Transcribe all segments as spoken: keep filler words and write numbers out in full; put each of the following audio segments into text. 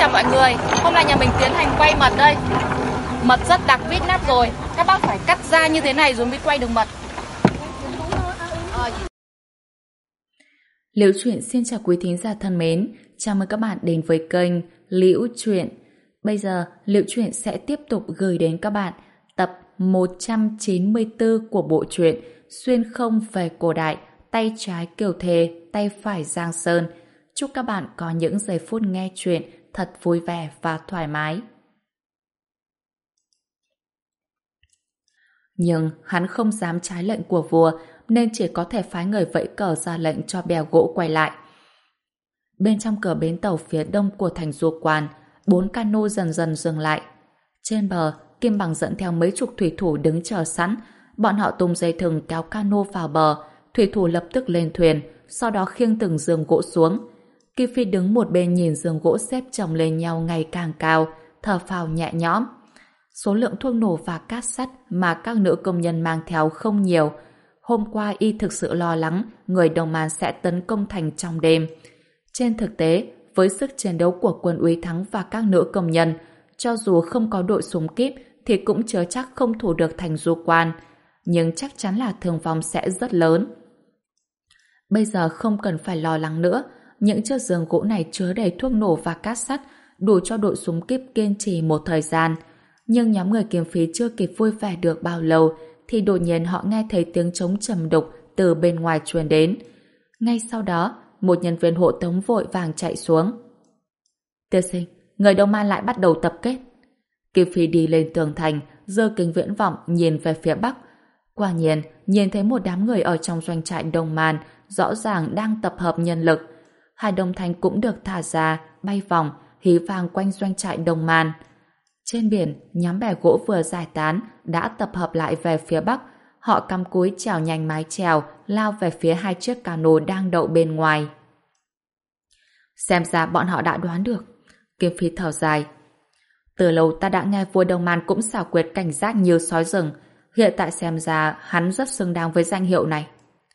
chào mọi người. Hôm nay nhà mình tiến hành quay mật đây. Mật rất đặc vít nắp rồi. Các bác phải cắt ra như thế này rồi mới quay được mật. Liễu Chuyện xin chào quý thính giả thân mến. Chào mừng các bạn đến với kênh Liễu Chuyện. Bây giờ Liễu Chuyện sẽ tiếp tục gửi đến các bạn tập một trăm chín mươi tư của bộ truyện Xuyên không về cổ đại, tay trái Kiều Thề, tay phải Giang Sơn. Chúc các bạn có những giây phút nghe chuyện thật vui vẻ và thoải mái. Nhưng hắn không dám trái lệnh của vua nên chỉ có thể phái người vẫy cờ ra lệnh cho bè gỗ quay lại. Bên trong cửa bến tàu phía đông của thành Du Quan, bốn cano dần dần dừng lại. Trên bờ, Kim Bằng dẫn theo mấy chục thủy thủ đứng chờ sẵn. Bọn họ tung dây thừng kéo cano vào bờ. Thủy thủ lập tức lên thuyền, sau đó khiêng từng giường gỗ xuống. Kim Phi đứng một bên nhìn giường gỗ xếp chồng lên nhau ngày càng cao, thở phào nhẹ nhõm. Số lượng thuốc nổ và cát sắt mà các nữ công nhân mang theo không nhiều. Hôm qua y thực sự lo lắng người Đồng Man sẽ tấn công thành trong đêm. Trên thực tế, với sức chiến đấu của quân Úy Thắng và các nữ công nhân, cho dù không có đội súng kíp thì cũng chớ chắc không thủ được thành Du Quan. Nhưng chắc chắn là thương vong sẽ rất lớn. Bây giờ không cần phải lo lắng nữa. Những chiếc giường gỗ này chứa đầy thuốc nổ và cát sắt, đủ cho đội súng kíp kiên trì một thời gian. Nhưng nhóm người Kiếm Phí chưa kịp vui vẻ được bao lâu thì đột nhiên họ nghe thấy tiếng trống trầm đục từ bên ngoài truyền đến. Ngay sau đó, một nhân viên hộ tống vội vàng chạy xuống. Tiên sinh, người Đông Man lại bắt đầu tập kết. Kiếm Phí đi lên tường thành, giơ kính viễn vọng nhìn về phía bắc. Quả nhiên, nhìn thấy một đám người ở trong doanh trại Đông Man rõ ràng đang tập hợp nhân lực. Hai đồng thanh cũng được thả ra, bay vòng, hí vàng quanh doanh trại Đông Man. Trên biển, nhóm bè gỗ vừa giải tán đã tập hợp lại về phía bắc. Họ cắm cúi chèo nhanh mái chèo, lao về phía hai chiếc cano đang đậu bên ngoài. Xem ra bọn họ đã đoán được. Kiếm Phi thở dài. Từ lâu ta đã nghe vua Đông Man cũng xảo quyệt cảnh giác như sói rừng. Hiện tại xem ra hắn rất xứng đáng với danh hiệu này.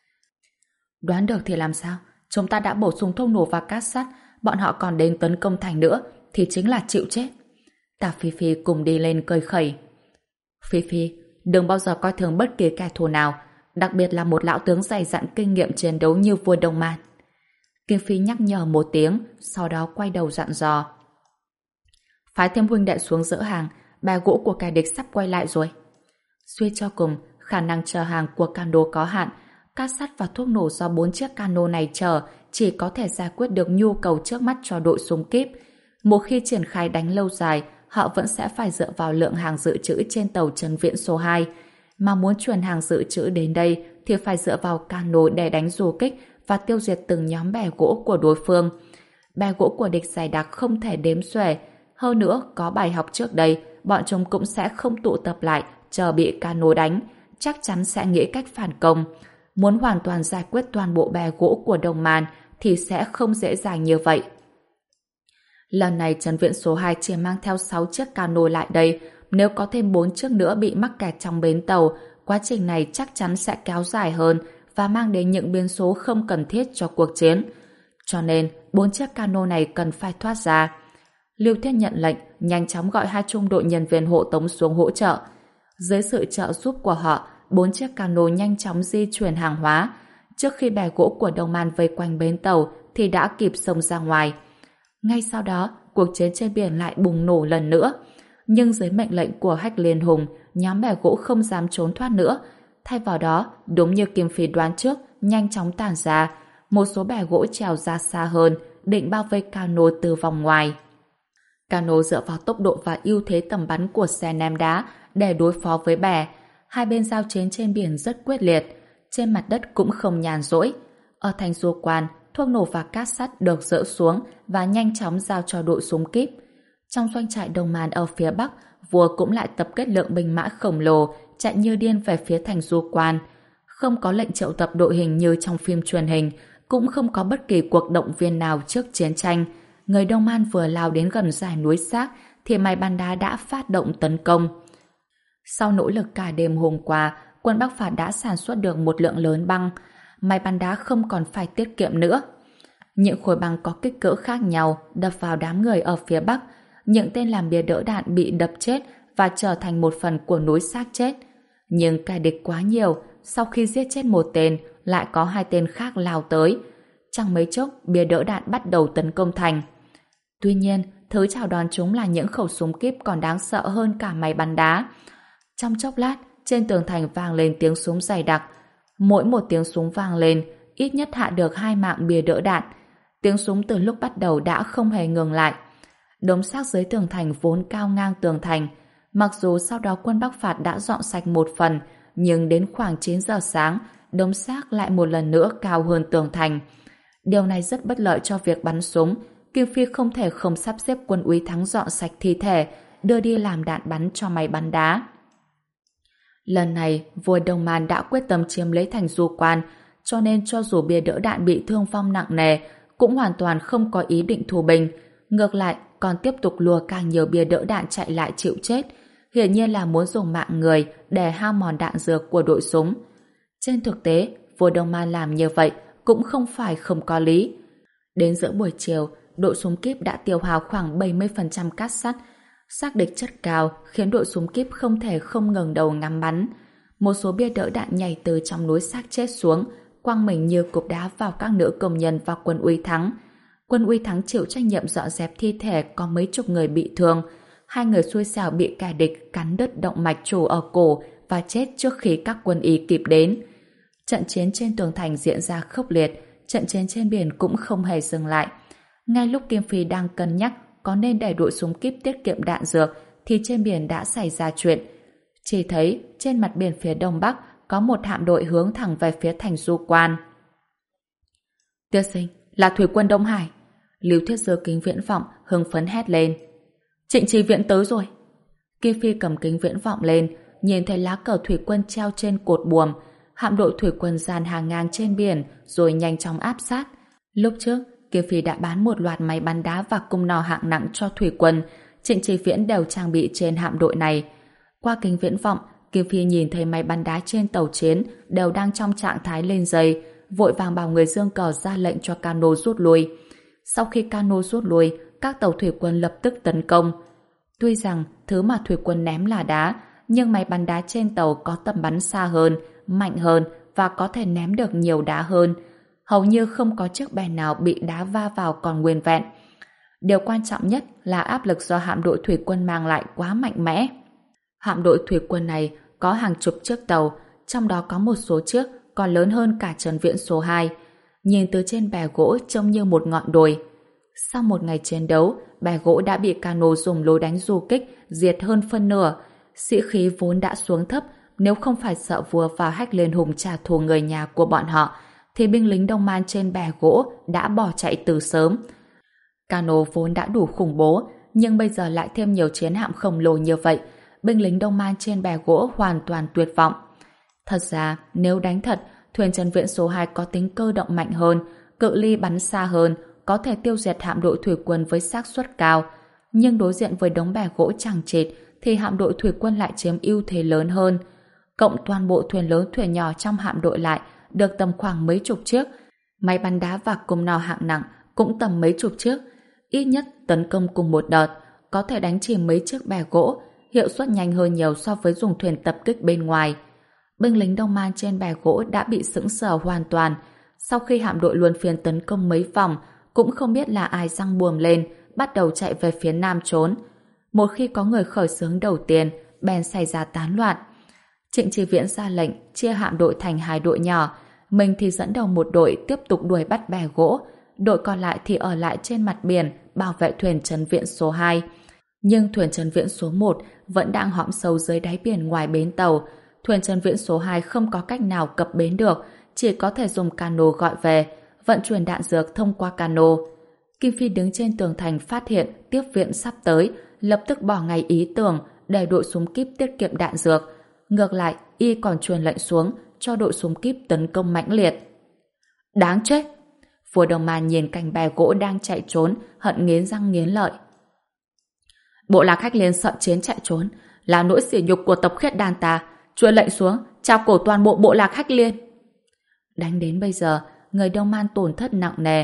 Đoán được thì làm sao? Chúng ta đã bổ sung thuốc nổ và cát sắt, bọn họ còn đến tấn công thành nữa thì chính là chịu chết. Tả Phi Phi cùng đi lên cười khẩy. Phi Phi, đừng bao giờ coi thường bất kỳ kẻ thù nào, đặc biệt là một lão tướng dày dặn kinh nghiệm chiến đấu như vua Đông Man. Kim Phi nhắc nhở một tiếng, sau đó quay đầu dặn dò. Phái thêm huynh đệ xuống dỡ hàng, bè gỗ của kẻ địch sắp quay lại rồi. Suy cho cùng, khả năng chở hàng của cano có hạn, cát sắt và thuốc nổ do bốn chiếc cano này chở chỉ có thể giải quyết được nhu cầu trước mắt cho đội súng kíp. Một khi triển khai đánh lâu dài, họ vẫn sẽ phải dựa vào lượng hàng dự trữ trên tàu Trấn Viễn số hai. Mà muốn truyền hàng dự trữ đến đây thì phải dựa vào cano để đánh du kích và tiêu diệt từng nhóm bè gỗ của đối phương. Bè gỗ của địch dày đặc không thể đếm xuể. Hơn nữa, có bài học trước đây, bọn chúng cũng sẽ không tụ tập lại chờ bị cano đánh, chắc chắn sẽ nghĩ cách phản công. Muốn hoàn toàn giải quyết toàn bộ bè gỗ của Đông Man thì sẽ không dễ dàng như vậy. Lần này Trấn Viễn số hai chỉ mang theo sáu chiếc cano lại đây, nếu có thêm bốn chiếc nữa bị mắc kẹt trong bến tàu, quá trình này chắc chắn sẽ kéo dài hơn và mang đến những biến số không cần thiết cho cuộc chiến. Cho nên, bốn chiếc cano này cần phải thoát ra. Lưu Thiết nhận lệnh, nhanh chóng gọi hai trung đội nhân viên hộ tống xuống hỗ trợ. Dưới sự trợ giúp của họ, bốn chiếc cano nhanh chóng di chuyển hàng hóa. Trước khi bè gỗ của Đông Man vây quanh bến tàu thì đã kịp xông ra ngoài. Ngay sau đó, cuộc chiến trên biển lại bùng nổ lần nữa. Nhưng dưới mệnh lệnh của Hách Liên Hùng, nhóm bè gỗ không dám trốn thoát nữa. Thay vào đó, đúng như Kim Phi đoán trước, nhanh chóng tản ra. Một số bè gỗ trèo ra xa hơn, định bao vây cano từ vòng ngoài. Cano dựa vào tốc độ và ưu thế tầm bắn của xe ném đá để đối phó với bè. Hai bên giao chiến trên biển rất quyết liệt. Trên mặt đất cũng không nhàn rỗi. Ở thành Du Quan, thuốc nổ và cát sắt được dỡ xuống và nhanh chóng giao cho đội súng kíp. Trong doanh trại Đông Man ở phía Bắc, vua cũng lại tập kết lượng binh mã khổng lồ chạy như điên về phía thành Du Quan. Không có lệnh triệu tập đội hình như trong phim truyền hình, cũng không có bất kỳ cuộc động viên nào trước chiến tranh. Người Đông Man vừa lao đến gần dải núi Xác thì máy bắn đá đã phát động tấn công. Sau nỗ lực cả đêm hôm qua, quân Bắc Phạt đã sản xuất được một lượng lớn băng. Máy bắn đá không còn phải tiết kiệm nữa. Những khối băng có kích cỡ khác nhau đập vào đám người ở phía bắc. Những tên làm bia đỡ đạn bị đập chết và trở thành một phần của núi xác chết. Nhưng kẻ địch quá nhiều, sau khi giết chết một tên, lại có hai tên khác lao tới. Chẳng mấy chốc, bia đỡ đạn bắt đầu tấn công thành. Tuy nhiên, thứ chào đón chúng là những khẩu súng kíp còn đáng sợ hơn cả máy bắn đá. Trong chốc lát, trên tường thành vang lên tiếng súng dày đặc. Mỗi một tiếng súng vang lên, ít nhất hạ được hai mạng bia đỡ đạn. Tiếng súng từ lúc bắt đầu đã không hề ngừng lại. Đống xác dưới tường thành vốn cao ngang tường thành. Mặc dù sau đó quân Bắc phạt đã dọn sạch một phần, nhưng đến khoảng chín giờ sáng, đống xác lại một lần nữa cao hơn tường thành. Điều này rất bất lợi cho việc bắn súng. Kim Phi không thể không sắp xếp quân úy Thắng dọn sạch thi thể, đưa đi làm đạn bắn cho máy bắn đá. Lần này, vua Đông Man đã quyết tâm chiếm lấy thành Du Quan, cho nên cho dù bia đỡ đạn bị thương vong nặng nề, cũng hoàn toàn không có ý định thù binh. Ngược lại, còn tiếp tục lùa càng nhiều bia đỡ đạn chạy lại chịu chết. Hiển nhiên là muốn dùng mạng người để hao mòn đạn dược của đội súng. Trên thực tế, vua Đông Man làm như vậy cũng không phải không có lý. Đến giữa buổi chiều, đội súng kíp đã tiêu hao khoảng bảy mươi phần trăm cát sắt. Xác địch chất cao khiến đội súng kíp không thể không ngẩng đầu ngắm bắn. Một số bia đỡ đạn nhảy từ trong núi xác chết xuống, quăng mình như cục đá vào các nữ công nhân và quân úy Thắng. Quân úy Thắng chịu trách nhiệm dọn dẹp thi thể có mấy chục người bị thương. Hai người xui xẻo bị kẻ địch cắn đứt động mạch chủ ở cổ và chết trước khi các quân y kịp đến. Trận chiến trên tường thành diễn ra khốc liệt, trận chiến trên biển cũng không hề dừng lại. Ngay lúc Kim Phi đang cân nhắc có nên để đội súng kíp tiết kiệm đạn dược thì trên biển đã xảy ra chuyện. Chỉ thấy trên mặt biển phía đông bắc có một hạm đội hướng thẳng về phía thành Du Quan. Tiên sinh, là thủy quân Đông Hải. Lưu Thiết giơ kính viễn vọng hưng phấn hét lên. Trịnh Chí Viễn tới rồi. Kim Phi cầm kính viễn vọng lên, nhìn thấy lá cờ thủy quân treo trên cột buồm. Hạm đội thủy quân dàn hàng ngang trên biển rồi nhanh chóng áp sát. Lúc trước, Kim Phi đã bán một loạt máy bắn đá và cung nỏ hạng nặng cho thủy quân. Trịnh Chí Viễn đều trang bị trên hạm đội này. Qua kính viễn vọng, Kim Phi nhìn thấy máy bắn đá trên tàu chiến đều đang trong trạng thái lên dây, vội vàng bảo người dương cờ ra lệnh cho cano rút lui. Sau khi cano rút lui, các tàu thủy quân lập tức tấn công. Tuy rằng thứ mà thủy quân ném là đá, nhưng máy bắn đá trên tàu có tầm bắn xa hơn, mạnh hơn và có thể ném được nhiều đá hơn. Hầu như không có chiếc bè nào bị đá va vào còn nguyên vẹn. Điều quan trọng nhất là áp lực do hạm đội thủy quân mang lại quá mạnh mẽ. Hạm đội thủy quân này có hàng chục chiếc tàu, trong đó có một số chiếc còn lớn hơn cả Trần Viễn số hai. Nhìn từ trên bè gỗ trông như một ngọn đồi. Sau một ngày chiến đấu, bè gỗ đã bị cano dùng lối đánh du kích diệt hơn phân nửa. Sĩ khí vốn đã xuống thấp, nếu không phải sợ vua và Hách Liên Hùng trả thù người nhà của bọn họ, thì binh lính Đông Man trên bè gỗ đã bỏ chạy từ sớm. Cano vốn đã đủ khủng bố, nhưng bây giờ lại thêm nhiều chiến hạm khổng lồ như vậy, binh lính Đông Man trên bè gỗ hoàn toàn tuyệt vọng. Thật ra, nếu đánh thật, thuyền Trần Viễn số hai có tính cơ động mạnh hơn, cự ly bắn xa hơn, có thể tiêu diệt hạm đội thủy quân với xác suất cao. Nhưng đối diện với đống bè gỗ chằng chịt, thì hạm đội thủy quân lại chiếm ưu thế lớn hơn. Cộng toàn bộ thuyền lớn thuyền nhỏ trong hạm đội lại được tầm khoảng mấy chục chiếc. Máy bắn đá và cung nỏ hạng nặng cũng tầm mấy chục chiếc. Ít nhất tấn công cùng một đợt, có thể đánh chìm mấy chiếc bè gỗ, hiệu suất nhanh hơn nhiều so với dùng thuyền tập kích bên ngoài. Binh lính Đông Man trên bè gỗ đã bị sững sờ hoàn toàn. Sau khi hạm đội luân phiên tấn công mấy vòng, cũng không biết là ai giăng buồm lên, bắt đầu chạy về phía nam trốn. Một khi có người khởi xướng đầu tiên, bèn xảy ra tán loạn. Trịnh Chí Viễn ra lệnh chia hạm đội thành hai đội nhỏ, mình thì dẫn đầu một đội tiếp tục đuổi bắt bè gỗ, đội còn lại thì ở lại trên mặt biển bảo vệ thuyền Trần Viễn số hai. Nhưng thuyền Trần Viễn số một vẫn đang hõm sâu dưới đáy biển ngoài bến tàu. Thuyền Trần Viễn số hai không có cách nào cập bến được, chỉ có thể dùng cano gọi về, vận chuyển đạn dược thông qua cano. Kim Phi đứng trên tường thành phát hiện tiếp viện sắp tới, lập tức bỏ ngay ý tưởng để đội súng kíp tiết kiệm đạn dược. Ngược lại, y còn truyền lệnh xuống cho đội súng kíp tấn công mãnh liệt. Đáng chết! Vua Đông Man nhìn cành bè gỗ đang chạy trốn, hận nghiến răng nghiến lợi. Bộ lạc Hách Liên sợ chiến chạy trốn, là nỗi sỉ nhục của tộc Khiết Đan ta. Truyền lệnh xuống, trao cổ toàn bộ bộ lạc Hách Liên. Đánh đến bây giờ, người Đông Man tổn thất nặng nề,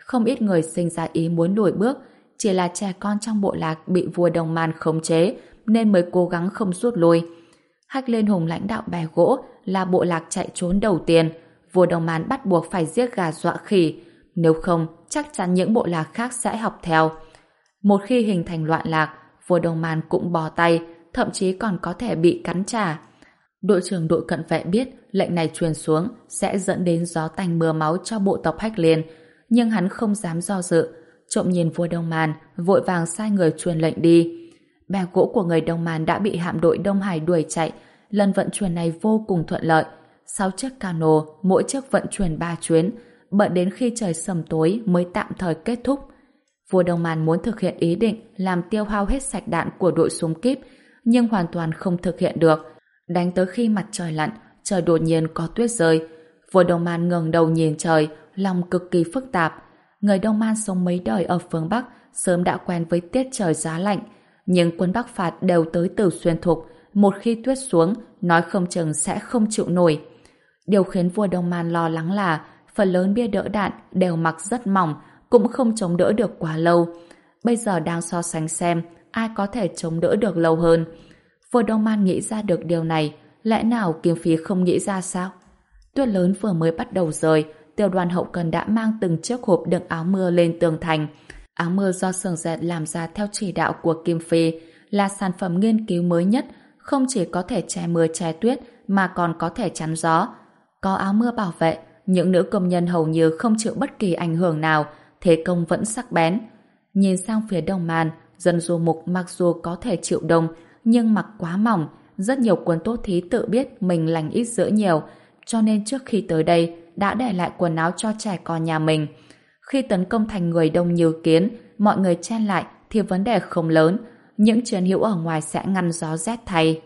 Không ít người sinh ra ý muốn lùi bước, chỉ là trẻ con trong bộ lạc bị vua Đông Man khống chế nên mới cố gắng không rút lui. Hách Liên Hùng lãnh đạo bè gỗ là bộ lạc chạy trốn đầu tiên. Vua Đông Man bắt buộc phải giết gà dọa khỉ, nếu không chắc chắn những bộ lạc khác sẽ học theo. Một khi hình thành loạn lạc, vua Đông Man cũng bó tay, thậm chí còn có thể bị cắn trả. Đội trưởng đội cận vệ biết lệnh này truyền xuống sẽ dẫn đến gió tanh mưa máu cho bộ tộc Hách Liên, nhưng hắn không dám do dự. Trộm nhìn vua Đông Man, vội vàng sai người truyền lệnh đi. Bè gỗ của người Đông Man đã bị hạm đội Đông Hải đuổi chạy. Lần vận chuyển này vô cùng thuận lợi. Sáu chiếc cano, mỗi chiếc vận chuyển ba chuyến, bận đến khi trời sầm tối mới tạm thời kết thúc. Vua Đông Man muốn thực hiện ý định làm tiêu hao hết sạch đạn của đội súng kíp, nhưng hoàn toàn không thực hiện được. Đánh tới khi mặt trời lặn, trời đột nhiên có tuyết rơi. Vua Đông Man ngẩng đầu nhìn trời, lòng cực kỳ phức tạp. Người Đông Man sống mấy đời ở phương Bắc sớm đã quen với tiết trời giá lạnh, nhưng quân Bắc phạt đều tới từ xuyên thục, một khi tuyết xuống, nói không chừng sẽ không chịu nổi. Điều khiến vua Đông Man lo lắng là phần lớn bia đỡ đạn đều mặc rất mỏng, cũng không chống đỡ được quá lâu. Bây giờ đang so sánh xem ai có thể chống đỡ được lâu hơn. Vua Đông Man nghĩ ra được điều này, lẽ nào Kim Phi không nghĩ ra sao? Tuyết lớn vừa mới bắt đầu rơi, tiểu đoàn hậu cần đã mang từng chiếc hộp đựng áo mưa lên tường thành. Áo mưa do xưởng dệt làm ra theo chỉ đạo của Kim Phi, là sản phẩm nghiên cứu mới nhất, không chỉ có thể che mưa che tuyết mà còn có thể chắn gió. Có áo mưa bảo vệ, những nữ công nhân hầu như không chịu bất kỳ ảnh hưởng nào, thế công vẫn sắc bén. Nhìn sang phía Đông Man, dân du mục mặc dù có thể chịu đông, nhưng mặc quá mỏng, rất nhiều quân tốt thí tự biết mình lành ít dữ nhiều, cho nên trước khi tới đây đã để lại quần áo cho trẻ con nhà mình. Khi tấn công thành người đông như kiến, mọi người chen lại thì vấn đề không lớn, những chiến hữu ở ngoài sẽ ngăn gió rét thay.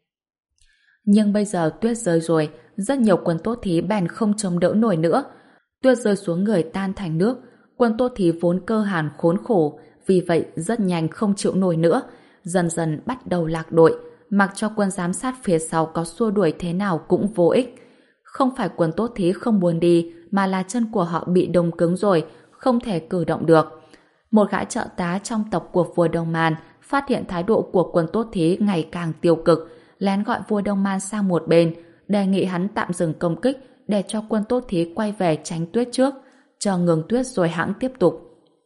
Nhưng bây giờ tuyết rơi rồi, rất nhiều quân tốt thí bèn không chống đỡ nổi nữa. Tuyết rơi xuống người tan thành nước, quân tốt thí vốn cơ hàn khốn khổ, vì vậy rất nhanh không chịu nổi nữa, dần dần bắt đầu lạc đội, mặc cho quân giám sát phía sau có xua đuổi thế nào cũng vô ích. Không phải quân tốt thí không muốn đi, mà là chân của họ bị đông cứng rồi, không thể cử động được. Một gã trợ tá trong tộc của vua Đông Man phát hiện thái độ của quân tốt thí ngày càng tiêu cực, lén gọi vua Đông Man sang một bên, đề nghị hắn tạm dừng công kích để cho quân tốt thí quay về tránh tuyết trước, chờ ngừng tuyết rồi hãng tiếp tục.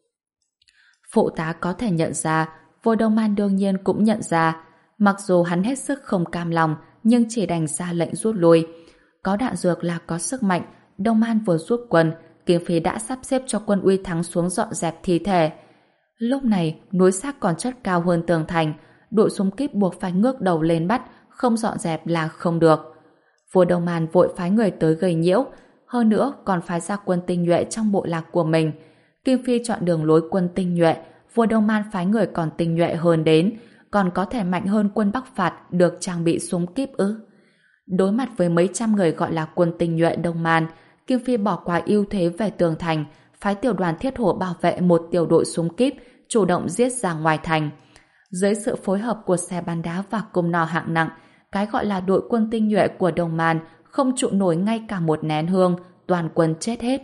Phụ tá có thể nhận ra, vua Đông Man đương nhiên cũng nhận ra, mặc dù hắn hết sức không cam lòng, nhưng chỉ đành ra lệnh rút lui. Có đạn dược là có sức mạnh, Đông Man vừa rút quân, Kim Phi đã sắp xếp cho quân Uy Thắng xuống dọn dẹp thi thể. Lúc này, núi xác còn chất cao hơn tường thành, đội súng kíp buộc phải ngước đầu lên bắt, không dọn dẹp là không được. Vua Đông Man vội phái người tới gây nhiễu, hơn nữa còn phái ra quân tinh nhuệ trong bộ lạc của mình. Kim Phi chọn đường lối quân tinh nhuệ, vua Đông Man phái người còn tinh nhuệ hơn đến, còn có thể mạnh hơn quân Bắc phạt được trang bị súng kíp ư? Đối mặt với mấy trăm người gọi là quân tinh nhuệ Đông Man, Kim Phi bỏ qua ưu thế về tường thành, phái tiểu đoàn thiết hổ bảo vệ một tiểu đội súng kíp, chủ động giết ra ngoài thành. Dưới sự phối hợp của xe bắn đá và cung nỏ hạng nặng, cái gọi là đội quân tinh nhuệ của Đông Man không trụ nổi ngay cả một nén hương, toàn quân chết hết.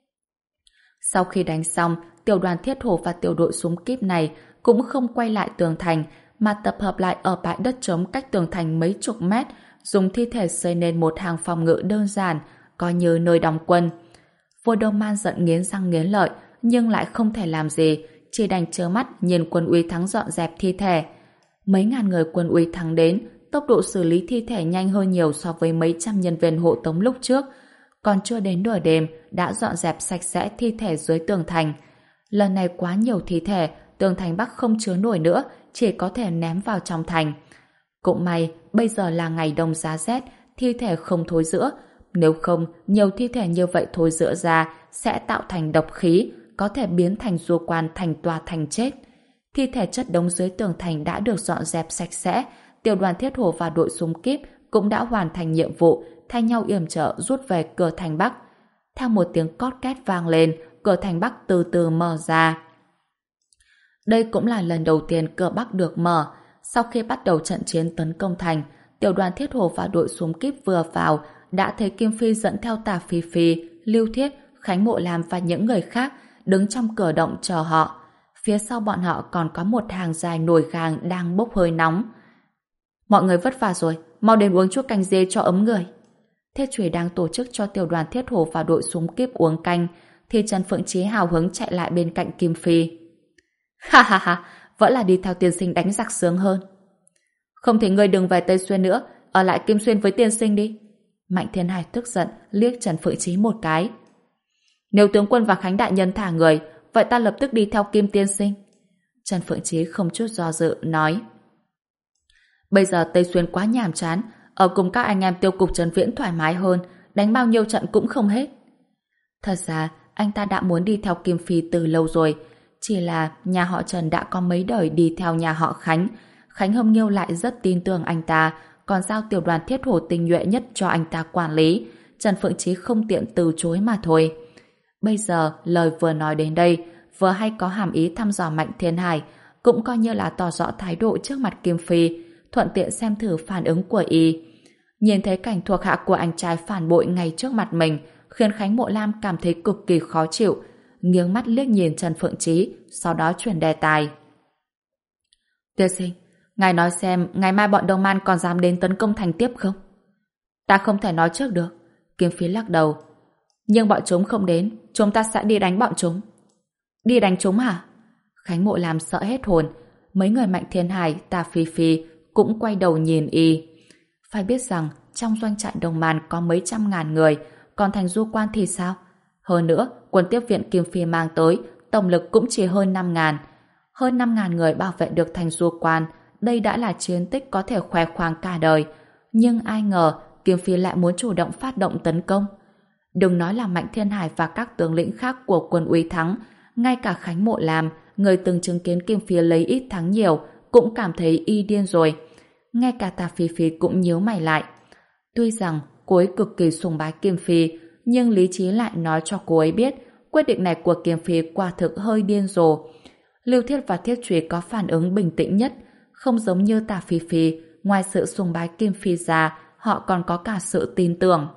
Sau khi đánh xong, tiểu đoàn thiết hổ và tiểu đội súng kíp này cũng không quay lại tường thành, mà tập hợp lại ở bãi đất trống cách tường thành mấy chục mét, dùng thi thể xây nên một hàng phòng ngự đơn giản, coi như nơi đóng quân. Vua Đông Man giận nghiến răng nghiến lợi, nhưng lại không thể làm gì, chỉ đành trơ mắt nhìn quân Uy Thắng dọn dẹp thi thể. Mấy ngàn người quân Uy Thắng đến, tốc độ xử lý thi thể nhanh hơn nhiều so với mấy trăm nhân viên hộ tống lúc trước. Còn chưa đến nửa đêm, đã dọn dẹp sạch sẽ thi thể dưới tường thành. Lần này quá nhiều thi thể, tường thành Bắc không chứa nổi nữa, chỉ có thể ném vào trong thành. Cũng may, bây giờ là ngày đông giá rét, thi thể không thối rữa. Nếu không, nhiều thi thể như vậy thối rữa ra sẽ tạo thành độc khí, có thể biến thành rùa quan thành tòa thành chết. Thi thể chất đống dưới tường thành đã được dọn dẹp sạch sẽ, tiểu đoàn thiết hổ và đội súng kíp cũng đã hoàn thành nhiệm vụ, thay nhau yểm trợ rút về cửa thành Bắc. Theo một tiếng cót két vang lên, cửa thành Bắc từ từ mở ra. Đây cũng là lần đầu tiên cửa Bắc được mở. Sau khi bắt đầu trận chiến tấn công thành, tiểu đoàn thiết hổ và đội súng kíp vừa vào đã thấy Kim Phi dẫn theo Tả Phi Phi, Lưu Thiết, Khánh Mộ Lam và những người khác đứng trong cửa động chờ họ. Phía sau bọn họ còn có một hàng dài nồi khang đang bốc hơi nóng. Mọi người vất vả rồi, mau đến uống chút canh dê cho ấm người. Thiết Chùy đang tổ chức cho tiểu đoàn Thiết Hổ và đội súng kíp uống canh, thì Trần Phượng Chí hào hứng chạy lại bên cạnh Kim Phi. Ha ha ha, vẫn là đi theo tiên sinh đánh giặc sướng hơn. Không thì ngươi đừng về Tây Xuyên nữa, ở lại Kim Xuyên với tiên sinh đi. Mạnh Thiên Hải tức giận liếc Trần Phượng Chí một cái. Nếu tướng quân và Khánh đại nhân thả người, vậy ta lập tức đi theo Kim tiên sinh. Trần Phượng Chí không chút do dự nói. Bây giờ Tây Xuyên quá nhàm chán, ở cùng các anh em Tiêu cục Trần Viễn thoải mái hơn, đánh bao nhiêu trận cũng không hết. Thật ra anh ta đã muốn đi theo Kim Phi từ lâu rồi, chỉ là nhà họ Trần đã có mấy đời đi theo nhà họ Khánh. Khánh Hâm Nghiêu lại rất tin tưởng anh ta, còn giao tiểu đoàn Thiết Hổ tinh nhuệ nhất cho anh ta quản lý. Trần Phượng Chí không tiện từ chối mà thôi. Bây giờ lời vừa nói đến đây, vừa hay có hàm ý thăm dò Mạnh Thiên Hải, cũng coi như là tỏ rõ thái độ trước mặt Kim Phi, thuận tiện xem thử phản ứng của y. Nhìn thấy cảnh thuộc hạ của anh trai phản bội ngay trước mặt mình, khiến Khánh Mộ Lam cảm thấy cực kỳ khó chịu, nghiêng mắt liếc nhìn Trần Phượng Chí, sau đó chuyển đề tài. Tiên sinh, ngài nói xem ngày mai bọn Đông Man còn dám đến tấn công thành tiếp không? Ta không thể nói trước được. Kim Phi lắc đầu. Nhưng bọn chúng không đến, chúng ta sẽ đi đánh bọn chúng. Đi đánh chúng hả? Khánh Mộ Lam sợ hết hồn. Mấy người Mạnh Thiên Hải, Tà Phi Phi cũng quay đầu nhìn y. Phải biết rằng trong doanh trại Đông Man có mấy trăm ngàn người, còn thành Du Quan thì sao? Hơn nữa, quân tiếp viện Kim Phi mang tới, tổng lực cũng chỉ hơn năm ngàn. Hơn năm ngàn người bảo vệ được thành Du Quan, đây đã là chiến tích có thể khoe khoang cả đời. Nhưng ai ngờ Kim Phi lại muốn chủ động phát động tấn công. Đừng nói là Mạnh Thiên Hải và các tướng lĩnh khác của quân Uy Thắng, ngay cả Khánh Mộ Lam, người từng chứng kiến Kim Phi lấy ít thắng nhiều, cũng cảm thấy y điên rồi. Ngay cả Tà Phi Phi cũng nhíu mày lại. Tuy rằng cô ấy cực kỳ sùng bái Kim Phi, nhưng lý trí lại nói cho cô ấy biết quyết định này của Kim Phi quả thực hơi điên rồ. Lưu Thiết và Thiết Chùy có phản ứng bình tĩnh nhất, không giống như Tà Phi Phi, ngoài sự sùng bái Kim Phi ra, họ còn có cả sự tin tưởng.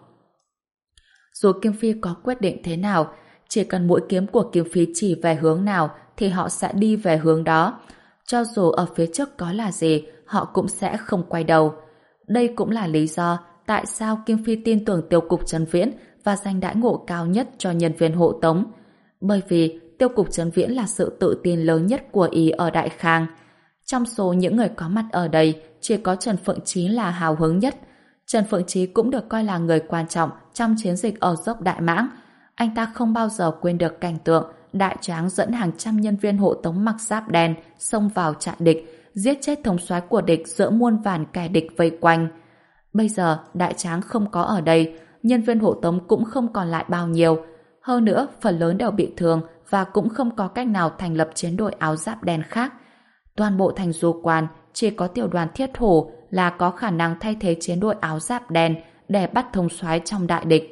Dù Kim Phi có quyết định thế nào, chỉ cần mũi kiếm của Kim Phi chỉ về hướng nào thì họ sẽ đi về hướng đó. Cho dù ở phía trước có là gì, họ cũng sẽ không quay đầu. Đây cũng là lý do tại sao Kim Phi tin tưởng Tiêu cục Trần Viễn và dành đãi ngộ cao nhất cho nhân viên hộ tống. Bởi vì Tiêu cục Trần Viễn là sự tự tin lớn nhất của y ở Đại Khang. Trong số những người có mặt ở đây, chỉ có Trần Phượng Chí là hào hứng nhất. Trần Phượng Chí cũng được coi là người quan trọng trong chiến dịch ở dốc Đại Mãng. Anh ta không bao giờ quên được cảnh tượng Đại Tráng dẫn hàng trăm nhân viên hộ tống mặc giáp đen xông vào trại địch, giết chết thống soái của địch giữa muôn vàn kẻ địch vây quanh. Bây giờ Đại Tráng không có ở đây, nhân viên hộ tống cũng không còn lại bao nhiêu. Hơn nữa, phần lớn đều bị thương và cũng không có cách nào thành lập chiến đội áo giáp đen khác. Toàn bộ thành Du Quan chỉ có tiểu đoàn Thiết Hổ là có khả năng thay thế chiến đội áo giáp đen để bắt thống soái trong đại địch.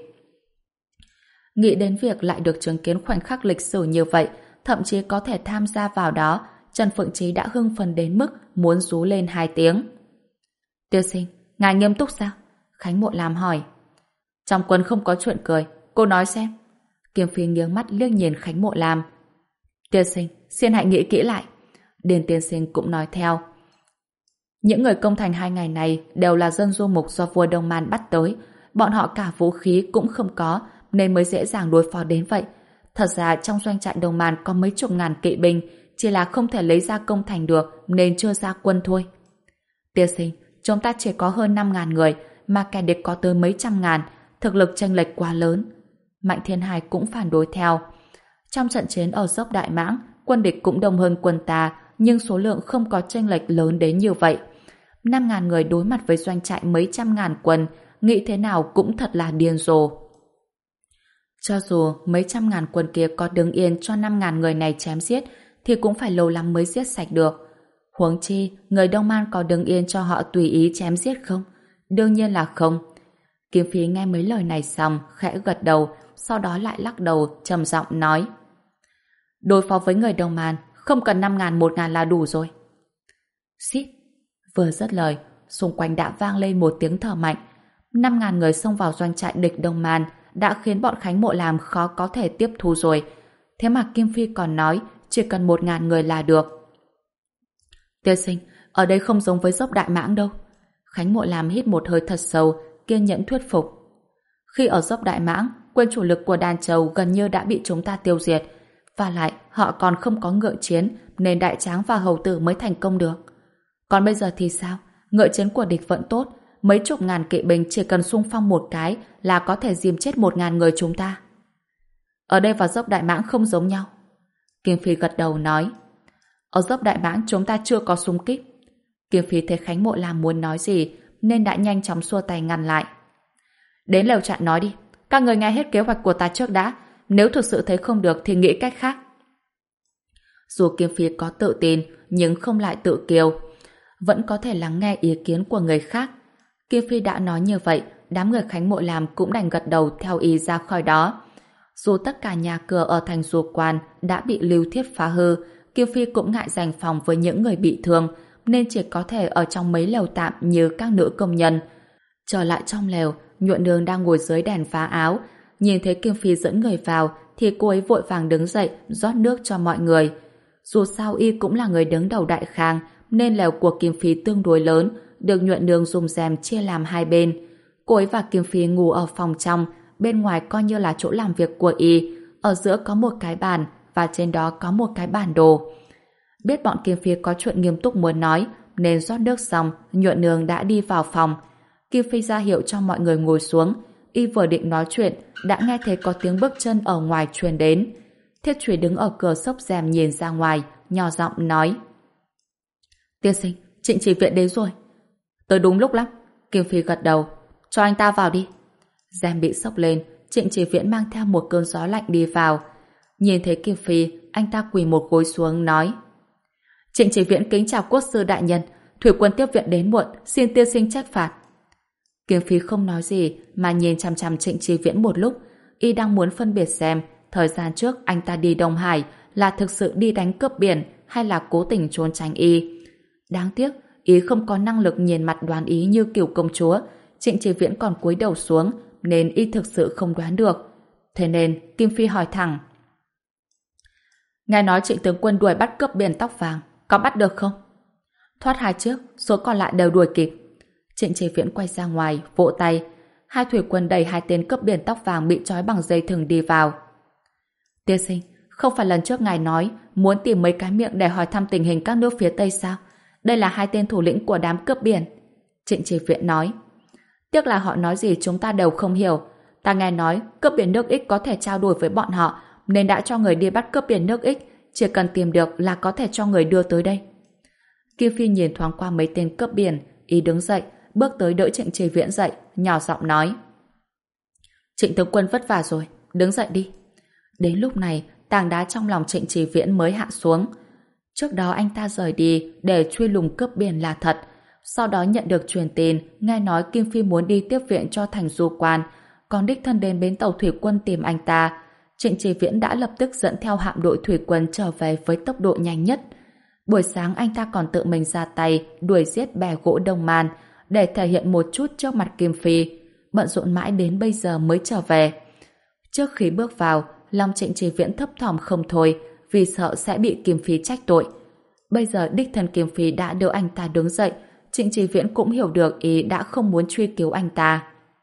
Nghĩ đến việc lại được chứng kiến khoảnh khắc lịch sử như vậy, thậm chí có thể tham gia vào đó, Trần Phượng Chí đã hưng phấn đến mức muốn rú lên hai tiếng. Tiêu sinh, ngài nghiêm túc sao? Khánh Mộ Lam hỏi. Trong quân không có chuyện cười, cô nói xem. Kiếm Phi nghiêng mắt liếc nhìn Khánh Mộ Lam. Tiêu sinh, xin hãy nghĩ kỹ lại. Điền tiên sinh cũng nói theo. Những người công thành hai ngày này đều là dân du mục do vua Đông Man bắt tới. Bọn họ cả vũ khí cũng không có, nên mới dễ dàng đối phó đến vậy. Thật ra trong doanh trại Đông Man có mấy chục ngàn kỵ binh, chỉ là không thể lấy ra công thành được nên chưa ra quân thôi. Tiên sinh, chúng ta chỉ có hơn năm ngàn người, mà kẻ địch có tới mấy trăm ngàn, thực lực chênh lệch quá lớn. Mạnh Thiên Hải cũng phản đối theo. Trong trận chiến ở dốc Đại Mãng, quân địch cũng đông hơn quân ta, nhưng số lượng không có chênh lệch lớn đến như vậy. Năm ngàn người đối mặt với doanh trại mấy trăm ngàn quân, nghĩ thế nào cũng thật là điên rồ. Cho dù mấy trăm ngàn quân kia có đứng yên cho năm ngàn người này chém giết, thì cũng phải lâu lắm mới giết sạch được. Huống chi, người Đông Man có đứng yên cho họ tùy ý chém giết không? Đương nhiên là không. Kiếm Phi nghe mấy lời này xong, khẽ gật đầu, sau đó lại lắc đầu, trầm giọng nói. Đối phó với người Đông Man, không cần năm ngàn một ngàn là đủ rồi. Xít! Vừa dứt lời, xung quanh đã vang lên một tiếng thở mạnh. Năm ngàn người xông vào doanh trại địch Đông Man đã khiến bọn Khánh Mộ Lam khó có thể tiếp thu rồi. Thế mà Kim Phi còn nói chỉ cần một ngàn người là được. Tiên sinh, ở đây không giống với dốc Đại Mãng đâu. Khánh Mộ Lam hít một hơi thật sâu, kiên nhẫn thuyết phục. Khi ở dốc Đại Mãng, quân chủ lực của Đàn Châu gần như đã bị chúng ta tiêu diệt. Và lại, họ còn không có ngựa chiến, nên Đại Tráng và Hầu Tử mới thành công được. Còn bây giờ thì sao? Ngựa chiến của địch vẫn tốt, mấy chục ngàn kỵ binh chỉ cần xung phong một cái là có thể dìm chết một ngàn người chúng ta. Ở đây và dốc Đại Mãng không giống nhau. Kim Phi gật đầu nói. Ở dốc Đại Mãng chúng ta chưa có xung kích. Kim Phi thấy Khánh Mộ Lam muốn nói gì nên đã nhanh chóng xua tay ngăn lại. Đến lều trại nói đi. Các người nghe hết kế hoạch của ta trước đã. Nếu thực sự thấy không được thì nghĩ cách khác. Dù Kim Phi có tự tin nhưng không lại tự kiêu, vẫn có thể lắng nghe ý kiến của người khác. Kim Phi đã nói như vậy, đám người Khánh Mộ Lam cũng đành gật đầu theo ý ra khỏi đó. Dù tất cả nhà cửa ở thành Du Quan đã bị Lưu Thiết phá hư, Kim Phi cũng ngại giành phòng với những người bị thương, nên chỉ có thể ở trong mấy lều tạm như các nữ công nhân. Trở lại trong lều, Nhuận Nương đang ngồi dưới đèn phá áo, nhìn thấy Kim Phi dẫn người vào thì cô ấy vội vàng đứng dậy rót nước cho mọi người. Dù sao y cũng là người đứng đầu Đại Khang, nên lều của Kim Phi tương đối lớn, được Nhuận Nương dùng rèm chia làm hai bên. Cô ấy và Kim Phi ngủ ở phòng trong, bên ngoài coi như là chỗ làm việc của y, ở giữa có một cái bàn và trên đó có một cái bản đồ. Biết bọn Kim Phi có chuyện nghiêm túc muốn nói, nên rót nước xong, Nhuận Nương đã đi vào phòng. Kim Phi ra hiệu cho mọi người ngồi xuống, y vừa định nói chuyện, đã nghe thấy có tiếng bước chân ở ngoài truyền đến. Thiết Trùy đứng ở cửa xốc rèm nhìn ra ngoài, nhỏ giọng nói. Tiên sinh, Trịnh Chỉ Viện đến rồi. Tới đúng lúc lắm. Kim Phi gật đầu. Cho anh ta vào đi. Rèm bị xốc lên, Trịnh Chỉ Viễn mang theo một cơn gió lạnh đi vào. Nhìn thấy Kim Phi, anh ta quỳ một gối xuống nói. Trịnh Chỉ Viễn kính chào quốc sư đại nhân, thủy quân tiếp viện đến muộn, xin tiên sinh trách phạt. Kim Phi không nói gì mà nhìn chằm chằm Trịnh Chỉ Viễn một lúc, y đang muốn phân biệt xem thời gian trước anh ta đi Đông Hải là thực sự đi đánh cướp biển hay là cố tình trốn tránh y. Đáng tiếc, y không có năng lực nhìn mặt đoán ý như Cửu công chúa. Trịnh Chỉ Viễn còn cúi đầu xuống nên y thực sự không đoán được. Thế nên Kim Phi hỏi thẳng. Nghe nói Trịnh tướng quân đuổi bắt cướp biển tóc vàng, có bắt được không? Thoát hai trước, số còn lại đều đuổi kịp. Trịnh Chỉ Viễn quay ra ngoài, vỗ tay. Hai thủy quân đẩy hai tên cướp biển tóc vàng bị trói bằng dây thừng đi vào. Tiên sinh, không phải lần trước ngài nói muốn tìm mấy cái miệng để hỏi thăm tình hình các nước phía Tây sao? Đây là hai tên thủ lĩnh của đám cướp biển. Trịnh Chỉ Viễn nói. Tiếc là họ nói gì chúng ta đều không hiểu. Ta nghe nói cướp biển nước Ích có thể trao đổi với bọn họ, nên đã cho người đi bắt cướp biển nước Ích. Chỉ cần tìm được là có thể cho người đưa tới đây. Kim Phi nhìn thoáng qua mấy tên cướp biển, y đứng dậy, bước tới đỡ Trịnh Chỉ Viễn dậy, nhỏ giọng nói. Trịnh tướng quân vất vả rồi, đứng dậy đi. Đến lúc này, tảng đá trong lòng Trịnh Chỉ Viễn mới hạ xuống. Trước đó anh ta rời đi để truy lùng cướp biển là thật. Sau đó nhận được truyền tin, nghe nói Kim Phi muốn đi tiếp viện cho thành Du Quan, còn đích thân đến bến tàu thủy quân tìm anh ta. Trịnh Chỉ Viễn đã lập tức dẫn theo hạm đội thủy quân trở về với tốc độ nhanh nhất. Buổi sáng anh ta còn tự mình ra tay đuổi giết bè gỗ Đông Man để thể hiện một chút trước mặt Kim Phi, bận rộn mãi đến bây giờ mới trở về. Trước khi bước vào, lòng Trịnh Chỉ Viễn thấp thỏm không thôi, vì sợ sẽ bị Kim Phi trách tội. Bây giờ đích thân Kim Phi đã đỡ anh ta đứng dậy, Trịnh Chỉ Viễn cũng hiểu được ý đã không muốn truy cứu anh ta.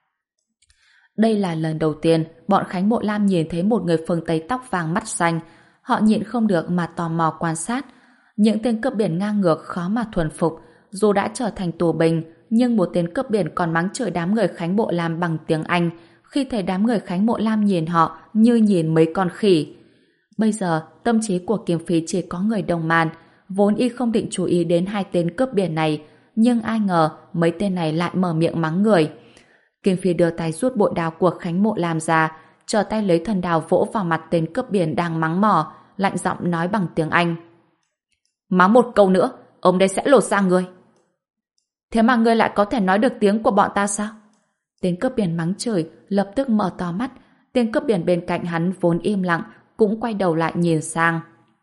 Đây là lần đầu tiên bọn Khánh Mộ Lam nhìn thấy một người phương Tây tóc vàng mắt xanh. Họ nhịn không được mà tò mò quan sát. Những tên cướp biển ngang ngược khó mà thuần phục, dù đã trở thành tù binh, nhưng một tên cướp biển còn mắng chửi đám người Khánh Mộ Lam bằng tiếng Anh, khi thấy đám người Khánh Mộ Lam nhìn họ như nhìn mấy con khỉ. Bây giờ, tâm trí của Kim Phi chỉ có người Đông Man, vốn y không định chú ý đến hai tên cướp biển này, nhưng ai ngờ mấy tên này lại mở miệng mắng người. Kim Phi đưa tay rút bội đao của Khánh Mộ Lam ra, trở tay lấy thần đao vỗ vào mặt tên cướp biển đang mắng mỏ, lạnh giọng nói bằng tiếng Anh. Mắng một câu nữa, ông đây sẽ lột da người. Thế mà ngươi lại có thể nói được tiếng của bọn ta sao? Tên cướp biển mắng chửi, lập tức mở to mắt. Tên cướp biển bên cạnh hắn vốn im lặng, cũng quay đầu lại nhìn sang.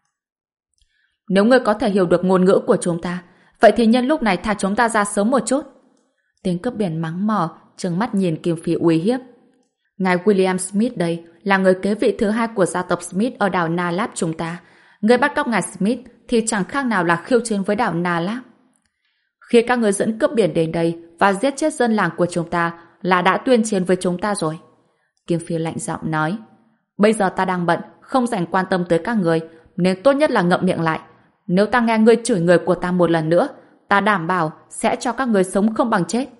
Nếu ngươi có thể hiểu được ngôn ngữ của chúng ta, vậy thì nhân lúc này thả chúng ta ra sớm một chút. Tên cướp biển mắng mỏ, trừng mắt nhìn Kim Phi uy hiếp. Ngài William Smith đây, là người kế vị thứ hai của gia tộc Smith ở đảo Nalab chúng ta. Người bắt cóc ngài Smith thì chẳng khác nào là khiêu chiến với đảo Nalab. Khi các người dẫn cướp biển đến đây và giết chết dân làng của chúng ta là đã tuyên chiến với chúng ta rồi. Kim Phi lạnh giọng nói. Bây giờ ta đang bận, không dành quan tâm tới các người, nên tốt nhất là ngậm miệng lại. Nếu ta nghe ngươi chửi người của ta một lần nữa, ta đảm bảo sẽ cho các người sống không bằng chết.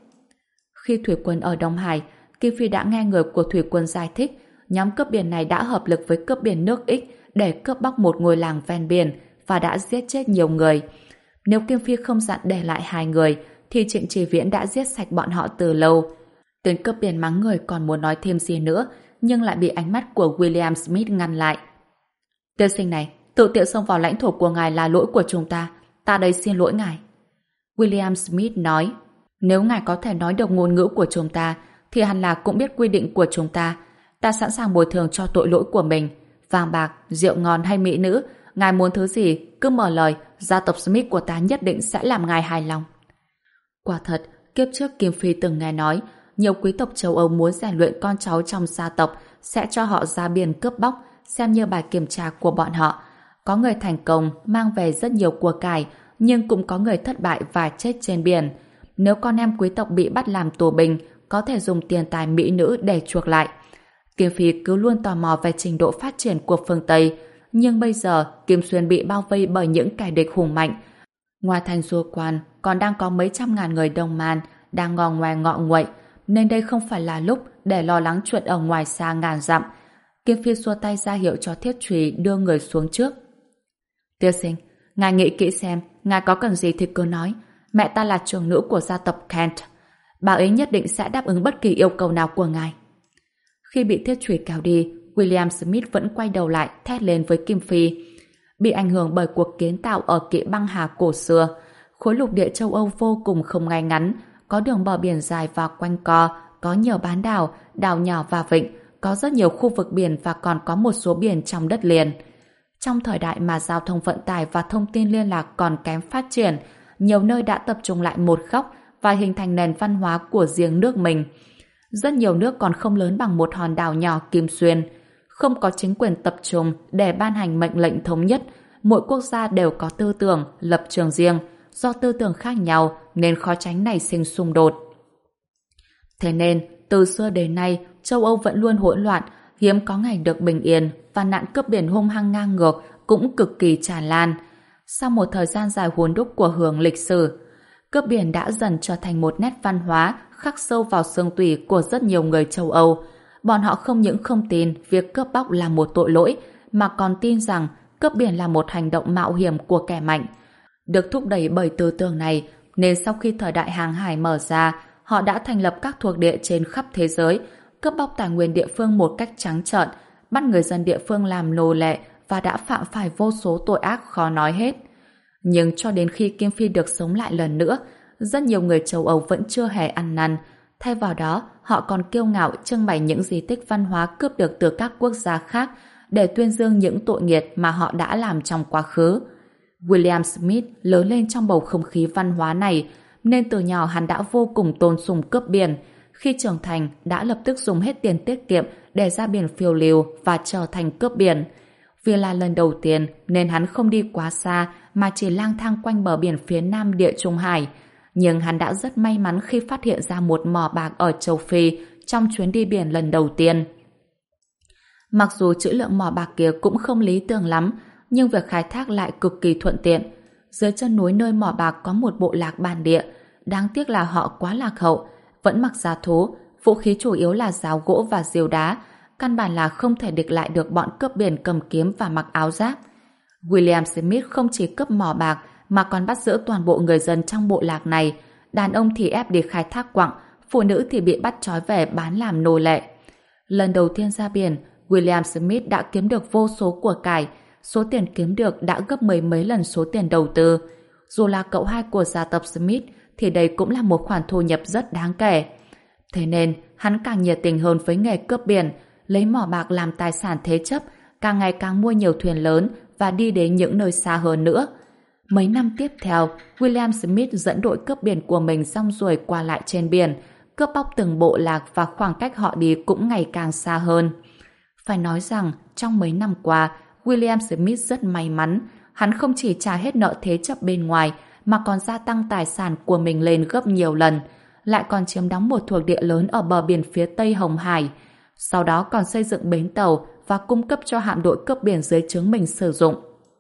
Khi thủy quân ở Đông Hải, Kim Phi đã nghe người của thủy quân giải thích nhóm cướp biển này đã hợp lực với cướp biển nước X để cướp bóc một ngôi làng ven biển và đã giết chết nhiều người. Nếu Kim Phi không dặn để lại hai người, thì Trịnh Chỉ Viễn đã giết sạch bọn họ từ lâu. Tên cướp biển mắng người còn muốn nói thêm gì nữa, nhưng lại bị ánh mắt của William Smith ngăn lại. Tiên sinh này, tự tiện xông vào lãnh thổ của ngài là lỗi của chúng ta. Ta đây xin lỗi ngài. William Smith nói, nếu ngài có thể nói được ngôn ngữ của chúng ta, thì hẳn là cũng biết quy định của chúng ta. Ta sẵn sàng bồi thường cho tội lỗi của mình. Vàng bạc, rượu ngon hay mỹ nữ, ngài muốn thứ gì, cứ mở lời, gia tộc Smith của ta nhất định sẽ làm ngài hài lòng. Quả thật, kiếp trước Kim Phi từng nghe nói, nhiều quý tộc châu Âu muốn rèn luyện con cháu trong gia tộc sẽ cho họ ra biển cướp bóc, xem như bài kiểm tra của bọn họ. Có người thành công, mang về rất nhiều của cải, nhưng cũng có người thất bại và chết trên biển. Nếu con em quý tộc bị bắt làm tù binh, có thể dùng tiền tài mỹ nữ để chuộc lại. Kim Phi cứ luôn tò mò về trình độ phát triển của phương Tây, nhưng bây giờ Kim Xuyên bị bao vây bởi những kẻ địch hùng mạnh. Ngoài thành Du Quan còn đang có mấy trăm ngàn người Đông Man đang ngò ngoe ngọ nguậy, nên đây không phải là lúc để lo lắng chuyện ở ngoài xa ngàn dặm. Kim Phi xua tay ra hiệu cho Thiết Trùy đưa người xuống trước. Tiên sinh, ngài nghĩ kỹ xem, ngài có cần gì thì cứ nói. Mẹ ta là trưởng nữ của gia tộc Kent. Bà ấy nhất định sẽ đáp ứng bất kỳ yêu cầu nào của ngài. Khi bị Thiết Trùy kéo đi, William Smith vẫn quay đầu lại thét lên với Kim Phi. Bị ảnh hưởng bởi cuộc kiến tạo ở Kỵ Băng Hà cổ xưa, khối lục địa châu Âu vô cùng không ngay ngắn, có đường bờ biển dài và quanh co, có nhiều bán đảo, đảo nhỏ và vịnh, có rất nhiều khu vực biển và còn có một số biển trong đất liền. Trong thời đại mà giao thông vận tải và thông tin liên lạc còn kém phát triển, nhiều nơi đã tập trung lại một góc và hình thành nền văn hóa của riêng nước mình. Rất nhiều nước còn không lớn bằng một hòn đảo nhỏ Kim Xuyên. Không có chính quyền tập trung để ban hành mệnh lệnh thống nhất, mỗi quốc gia đều có tư tưởng, lập trường riêng. Do tư tưởng khác nhau nên khó tránh nảy sinh xung đột. Thế nên, từ xưa đến nay, châu Âu vẫn luôn hỗn loạn, hiếm có ngày được bình yên và nạn cướp biển hung hăng ngang ngược cũng cực kỳ tràn lan. Sau một thời gian dài huấn đúc của hưởng lịch sử, cướp biển đã dần trở thành một nét văn hóa khắc sâu vào xương tủy của rất nhiều người châu Âu. Bọn họ không những không tin việc cướp bóc là một tội lỗi, mà còn tin rằng cướp biển là một hành động mạo hiểm của kẻ mạnh. Được thúc đẩy bởi tư tưởng này, nên sau khi thời đại hàng hải mở ra, họ đã thành lập các thuộc địa trên khắp thế giới, cướp bóc tài nguyên địa phương một cách trắng trợn, bắt người dân địa phương làm nô lệ và đã phạm phải vô số tội ác khó nói hết. Nhưng cho đến khi Kim Phi được sống lại lần nữa, rất nhiều người châu Âu vẫn chưa hề ăn năn. Thay vào đó, họ còn kiêu ngạo trưng bày những di tích văn hóa cướp được từ các quốc gia khác để tuyên dương những tội nghiệt mà họ đã làm trong quá khứ. William Smith lớn lên trong bầu không khí văn hóa này, nên từ nhỏ hắn đã vô cùng tôn sùng cướp biển. Khi trưởng thành, đã lập tức dùng hết tiền tiết kiệm để ra biển phiêu lưu và trở thành cướp biển. Vì là lần đầu tiên nên hắn không đi quá xa mà chỉ lang thang quanh bờ biển phía nam Địa Trung Hải. Nhưng hắn đã rất may mắn khi phát hiện ra một mỏ bạc ở châu Phi trong chuyến đi biển lần đầu tiên. Mặc dù trữ lượng mỏ bạc kia cũng không lý tưởng lắm, nhưng việc khai thác lại cực kỳ thuận tiện. Dưới chân núi nơi mỏ bạc có một bộ lạc bản địa, đáng tiếc là họ quá lạc hậu, vẫn mặc da thú, vũ khí chủ yếu là giáo gỗ và diều đá, căn bản là không thể địch lại được bọn cướp biển cầm kiếm và mặc áo giáp. William Smith không chỉ cướp mỏ bạc mà còn bắt giữ toàn bộ người dân trong bộ lạc này, đàn ông thì ép đi khai thác quặng, phụ nữ thì bị bắt trói về bán làm nô lệ. Lần đầu tiên ra biển, William Smith đã kiếm được vô số của cải, số tiền kiếm được đã gấp mấy mấy lần số tiền đầu tư. Dù là cậu hai của gia tộc Smith thì đây cũng là một khoản thu nhập rất đáng kể. Thế nên, hắn càng nhiệt tình hơn với nghề cướp biển, lấy mỏ bạc làm tài sản thế chấp, càng ngày càng mua nhiều thuyền lớn và đi đến những nơi xa hơn nữa. Mấy năm tiếp theo, William Smith dẫn đội cướp biển của mình rong ruổi qua lại trên biển, cướp bóc từng bộ lạc và khoảng cách họ đi cũng ngày càng xa hơn. Phải nói rằng, trong mấy năm qua, William Smith rất may mắn. Hắn không chỉ trả hết nợ thế chấp bên ngoài, mà còn gia tăng tài sản của mình lên gấp nhiều lần, lại còn chiếm đóng một thuộc địa lớn ở bờ biển phía Tây Hồng Hải. Sau đó còn xây dựng bến tàu và cung cấp cho hạm đội cướp biển dưới trướng mình sử dụng.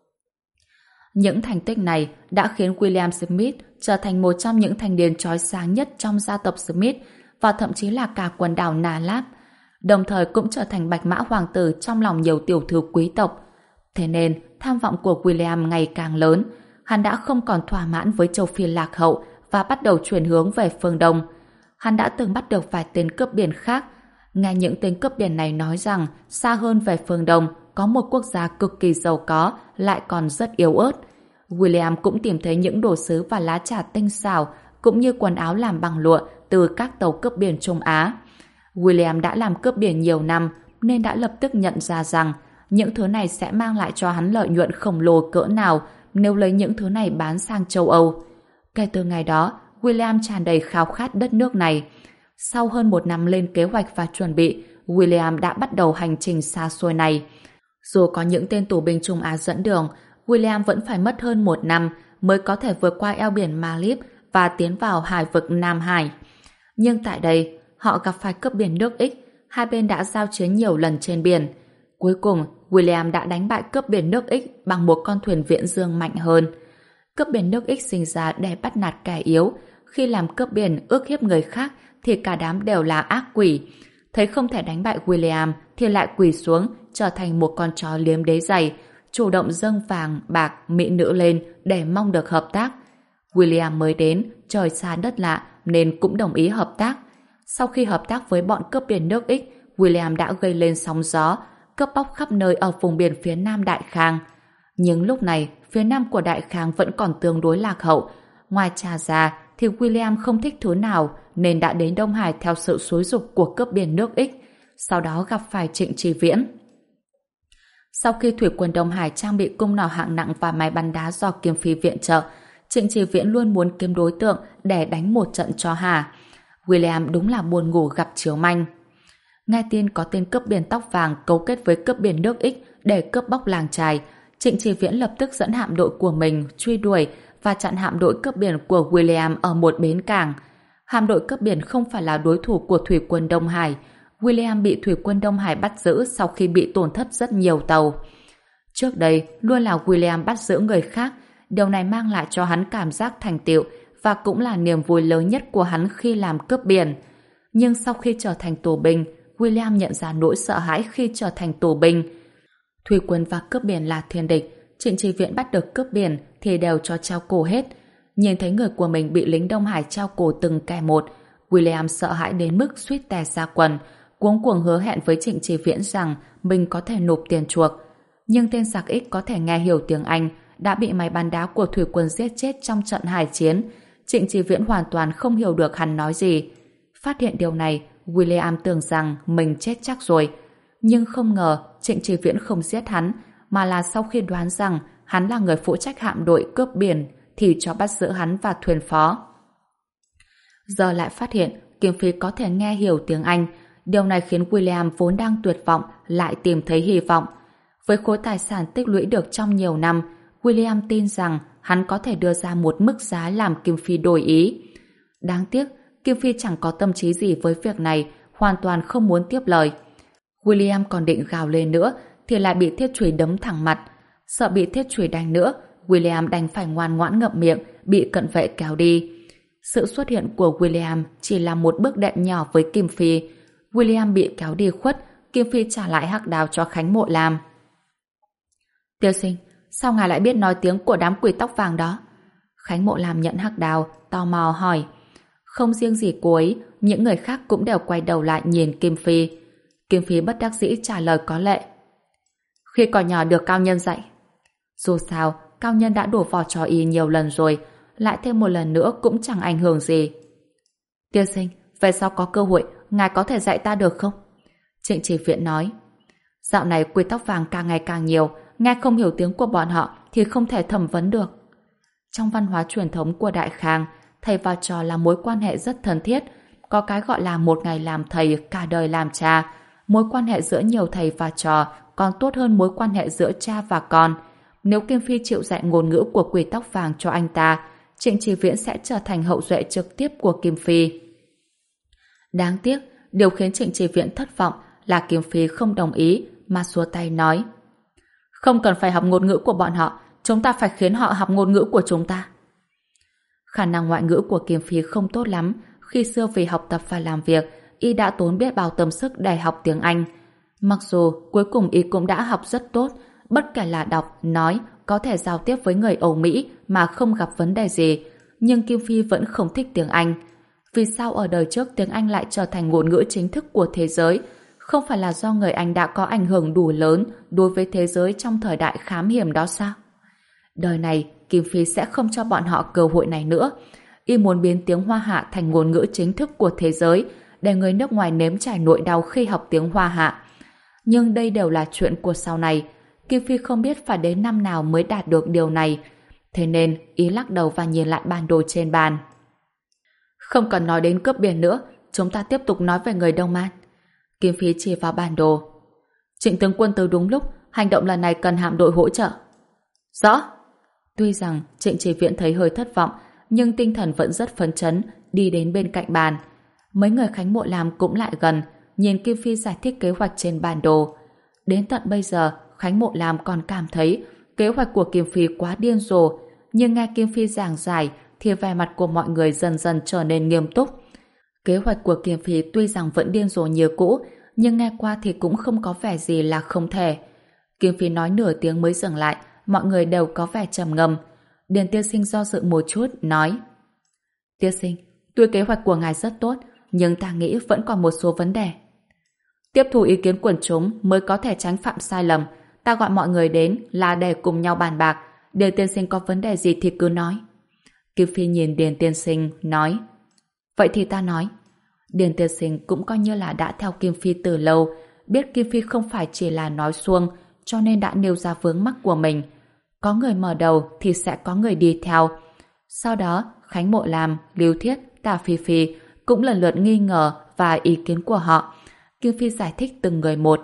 Những thành tích này đã khiến William Smith trở thành một trong những thanh niên chói sáng nhất trong gia tộc Smith và thậm chí là cả quần đảo Na Lab, đồng thời cũng trở thành bạch mã hoàng tử trong lòng nhiều tiểu thư quý tộc. Thế nên, tham vọng của William ngày càng lớn. Hắn đã không còn thỏa mãn với châu Phi lạc hậu và bắt đầu chuyển hướng về phương Đông. Hắn đã từng bắt được vài tên cướp biển khác. Nghe những tên cướp biển này nói rằng xa hơn về phương Đông có một quốc gia cực kỳ giàu có lại còn rất yếu ớt. William cũng tìm thấy những đồ sứ và lá trà tinh xảo cũng như quần áo làm bằng lụa từ các tàu cướp biển Trung Á. William đã làm cướp biển nhiều năm nên đã lập tức nhận ra rằng những thứ này sẽ mang lại cho hắn lợi nhuận khổng lồ cỡ nào nếu lấy những thứ này bán sang châu Âu. Kể từ ngày đó, William tràn đầy khao khát đất nước này. Sau hơn một năm lên kế hoạch và chuẩn bị, William đã bắt đầu hành trình xa xôi này. Dù có những tên tù binh Trung Á dẫn đường, William vẫn phải mất hơn một năm mới có thể vượt qua eo biển Maldives và tiến vào hải vực Nam Hải. Nhưng tại đây, họ gặp phải cướp biển nước X, hai bên đã giao chiến nhiều lần trên biển. Cuối cùng, William đã đánh bại cướp biển nước X bằng một con thuyền viễn dương mạnh hơn. Cướp biển nước X sinh ra để bắt nạt kẻ yếu. Khi làm cướp biển ước hiếp người khác thì cả đám đều là ác quỷ. Thấy không thể đánh bại William thì lại quỳ xuống trở thành một con chó liếm đế giày, chủ động dâng vàng, bạc, mỹ nữ lên để mong được hợp tác. William mới đến, trời xa đất lạ nên cũng đồng ý hợp tác. Sau khi hợp tác với bọn cướp biển nước X, William đã gây lên sóng gió, cướp bóc khắp nơi ở vùng biển phía nam Đại Khang. Nhưng lúc này, phía nam của Đại Khang vẫn còn tương đối lạc hậu. Ngoài trà ra, thì William không thích thứ nào nên đã đến Đông Hải theo sự xúi giục của cướp biển nước X, sau đó gặp phải Trịnh Tri Viễn. Sau khi thủy quân Đông Hải trang bị cung nỏ hạng nặng và máy bắn đá do Kim Phi viện trợ, Trịnh Tri Viễn luôn muốn kiếm đối tượng để đánh một trận cho hà. William đúng là buồn ngủ gặp chiếu manh. Nghe tin có tên cướp biển tóc vàng cấu kết với cướp biển nước X để cướp bóc làng chài, Trịnh Tri Viễn lập tức dẫn hạm đội của mình truy đuổi và chặn hạm đội cướp biển của William ở một bến cảng. Hạm đội cướp biển không phải là đối thủ của thủy quân Đông Hải. William bị thủy quân Đông Hải bắt giữ sau khi bị tổn thất rất nhiều tàu. Trước đây, luôn là William bắt giữ người khác. Điều này mang lại cho hắn cảm giác thành tựu và cũng là niềm vui lớn nhất của hắn khi làm cướp biển. Nhưng sau khi trở thành tù binh, William nhận ra nỗi sợ hãi khi trở thành tù binh. Thủy quân và cướp biển là thiên địch. Trịnh Tri Viễn bắt được cướp biển thì đều cho treo cổ hết. Nhìn thấy người của mình bị lính Đông Hải treo cổ từng kẻ một, William sợ hãi đến mức suýt tè ra quần, cuống cuồng hứa hẹn với Trịnh Tri Viễn rằng mình có thể nộp tiền chuộc. Nhưng tên giặc X có thể nghe hiểu tiếng Anh đã bị máy bắn đá của thủy quân giết chết trong trận hải chiến. Trịnh Tri Viễn hoàn toàn không hiểu được hắn nói gì. Phát hiện điều này, William tưởng rằng mình chết chắc rồi. Nhưng không ngờ Trịnh Tri Viễn không giết hắn, mà là sau khi đoán rằng hắn là người phụ trách hạm đội cướp biển thì cho bắt giữ hắn và thuyền phó. Giờ lại phát hiện Kim Phi có thể nghe hiểu tiếng Anh. Điều này khiến William vốn đang tuyệt vọng lại tìm thấy hy vọng. Với khối tài sản tích lũy được trong nhiều năm, William tin rằng hắn có thể đưa ra một mức giá làm Kim Phi đổi ý. Đáng tiếc, Kim Phi chẳng có tâm trí gì với việc này, hoàn toàn không muốn tiếp lời. William còn định gào lên nữa thì lại bị thiết chùy đấm thẳng mặt. Sợ bị thiết chùy đánh nữa, William đành phải ngoan ngoãn ngậm miệng, bị cận vệ kéo đi. Sự xuất hiện của William chỉ là một bước đệm nhỏ với Kim Phi. William bị kéo đi khuất, Kim Phi trả lại hắc đao cho Khánh Mộ Lam. Tiên sinh, sao ngài lại biết nói tiếng của đám quỷ tóc vàng đó? Khánh Mộ Lam nhận hắc đao, tò mò hỏi. Không riêng gì cô ấy, những người khác cũng đều quay đầu lại nhìn Kim Phi. Kim Phi bất đắc dĩ trả lời có lệ. Khi còn nhỏ được cao nhân dạy. Dù sao, cao nhân đã đổ vỏ cho y nhiều lần rồi, lại thêm một lần nữa cũng chẳng ảnh hưởng gì. Tiên sinh, về sau có cơ hội, ngài có thể dạy ta được không? Trịnh Tri Viễn nói. Dạo này quỷ tóc vàng càng ngày càng nhiều, nghe không hiểu tiếng của bọn họ thì không thể thẩm vấn được. Trong văn hóa truyền thống của Đại Khang, thầy và trò là mối quan hệ rất thân thiết, có cái gọi là một ngày làm thầy, cả đời làm cha. mối quan hệ giữa nhiều thầy và trò còn tốt hơn mối quan hệ giữa cha và con. Nếu Kim Phi chịu dạy ngôn ngữ của Quỷ Tóc Vàng cho anh ta, Trịnh Chỉ Viễn sẽ trở thành hậu duệ trực tiếp của Kim Phi. Đáng tiếc, điều khiến Trịnh Chỉ Viễn thất vọng là Kim Phi không đồng ý mà xua tay nói: không cần phải học ngôn ngữ của bọn họ, chúng ta phải khiến họ học ngôn ngữ của chúng ta. Khả năng ngoại ngữ của Kim Phi không tốt lắm. Khi xưa vì học tập và làm việc, y đã tốn biết bao tâm sức để học tiếng Anh. Mặc dù cuối cùng y cũng đã học rất tốt, bất kể là đọc, nói, có thể giao tiếp với người Âu Mỹ mà không gặp vấn đề gì, nhưng Kim Phi vẫn không thích tiếng Anh. Vì sao ở đời trước tiếng Anh lại trở thành ngôn ngữ chính thức của thế giới? Không phải là do người Anh đã có ảnh hưởng đủ lớn đối với thế giới trong thời đại khám hiểm đó sao? Đời này, Kim Phi sẽ không cho bọn họ cơ hội này nữa. Y muốn biến tiếng Hoa Hạ thành ngôn ngữ chính thức của thế giới, để người nước ngoài nếm trải nỗi đau khi học tiếng Hoa Hạ. Nhưng đây đều là chuyện của sau này. Kim Phi không biết phải đến năm nào mới đạt được điều này. Thế nên, y lắc đầu và nhìn lại bản đồ trên bàn. Không cần nói đến cướp biển nữa, chúng ta tiếp tục nói về người Đông Man. Kim Phi chỉ vào bản đồ. Trịnh tướng quân tới đúng lúc, hành động lần này cần hạm đội hỗ trợ. Rõ. Tuy rằng Trịnh Chỉ Viễn thấy hơi thất vọng, nhưng tinh thần vẫn rất phấn chấn, đi đến bên cạnh bàn. Mấy người Khánh Mộ Lam cũng lại gần, nhìn Kim Phi giải thích kế hoạch trên bản đồ. Đến tận bây giờ, Khánh Mộ Lam còn cảm thấy kế hoạch của Kim Phi quá điên rồ, nhưng nghe Kim Phi giảng giải thì vẻ mặt của mọi người dần dần trở nên nghiêm túc. Kế hoạch của Kim Phi tuy rằng vẫn điên rồ như cũ, nhưng nghe qua thì cũng không có vẻ gì là không thể. Kim Phi nói nửa tiếng mới dừng lại, mọi người đều có vẻ trầm ngâm. Điền tiên sinh do dự một chút, nói: Tiên sinh, tuy kế hoạch của ngài rất tốt, nhưng ta nghĩ vẫn còn một số vấn đề. Tiếp thu ý kiến quần chúng mới có thể tránh phạm sai lầm. Ta gọi mọi người đến là để cùng nhau bàn bạc. Điền tiên sinh có vấn đề gì thì cứ nói. Kim Phi nhìn Điền tiên sinh, nói: Vậy thì ta nói. Điền tiên sinh cũng coi như là đã theo Kim Phi từ lâu, biết Kim Phi không phải chỉ là nói suông, cho nên đã nêu ra vướng mắc của mình. Có người mở đầu thì sẽ có người đi theo. Sau đó, Khánh Mộ Lam, Lưu Thiết, Tả Phi Phi cũng lần lượt nghi ngờ và ý kiến của họ. Kim Phi giải thích từng người một.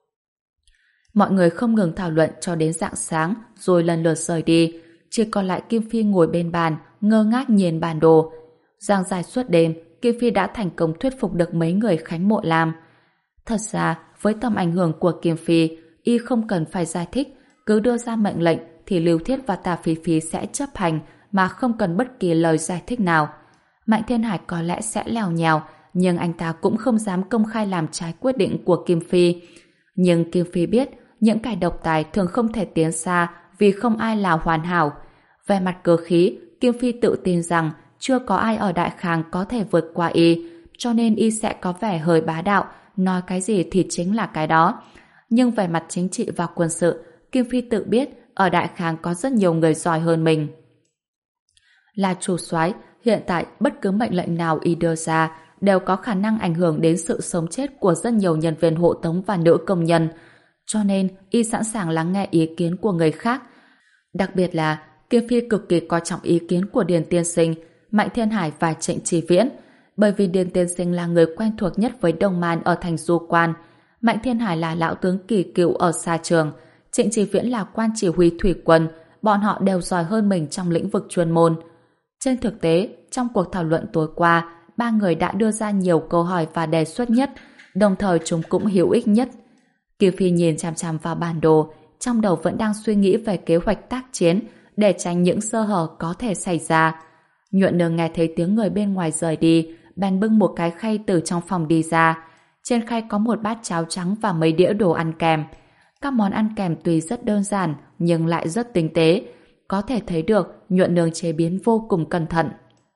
Mọi người không ngừng thảo luận cho đến rạng sáng, rồi lần lượt rời đi. Chỉ còn lại Kim Phi ngồi bên bàn, ngơ ngác nhìn bản đồ. Giảng giải suốt đêm, Kim Phi đã thành công thuyết phục được mấy người Khánh Mộ Lam. Thật ra, với tầm ảnh hưởng của Kim Phi, y không cần phải giải thích, cứ đưa ra mệnh lệnh thì Lưu Thiết và Tả Phi Phi sẽ chấp hành mà không cần bất kỳ lời giải thích nào. Mạnh Thiên Hải có lẽ sẽ lèo nhèo, nhưng anh ta cũng không dám công khai làm trái quyết định của Kim Phi. Nhưng Kim Phi biết, những kẻ độc tài thường không thể tiến xa vì không ai là hoàn hảo. Về mặt cơ khí, Kim Phi tự tin rằng chưa có ai ở Đại Khang có thể vượt qua y, cho nên y sẽ có vẻ hơi bá đạo, nói cái gì thì chính là cái đó. Nhưng về mặt chính trị và quân sự, Kim Phi tự biết ở Đại Khang có rất nhiều người giỏi hơn mình. Là chủ soái, hiện tại bất cứ mệnh lệnh nào y đưa ra đều có khả năng ảnh hưởng đến sự sống chết của rất nhiều nhân viên hộ tống và nữ công nhân, cho nên y sẵn sàng lắng nghe ý kiến của người khác. Đặc biệt là Kim Phi cực kỳ coi trọng ý kiến của Điền Tiên Sinh, Mạnh Thiên Hải và Trịnh Chỉ Viễn, bởi vì Điền Tiên Sinh là người quen thuộc nhất với Đông Man ở thành Du Quan, Mạnh Thiên Hải là lão tướng kỳ cựu ở xa trường, Trịnh Chỉ Viễn là quan chỉ huy thủy quân, bọn họ đều giỏi hơn mình trong lĩnh vực chuyên môn. Trên thực tế, trong cuộc thảo luận tối qua, ba người đã đưa ra nhiều câu hỏi và đề xuất nhất, đồng thời chúng cũng hữu ích nhất. Kim Phi nhìn chằm chằm vào bản đồ, trong đầu vẫn đang suy nghĩ về kế hoạch tác chiến để tránh những sơ hở có thể xảy ra. Nhuận Nương nghe thấy tiếng người bên ngoài rời đi, bèn bưng một cái khay từ trong phòng đi ra. Trên khay có một bát cháo trắng và mấy đĩa đồ ăn kèm. Các món ăn kèm tuy rất đơn giản nhưng lại rất tinh tế. Có thể thấy được Nhuận Nương chế biến vô cùng cẩn thận.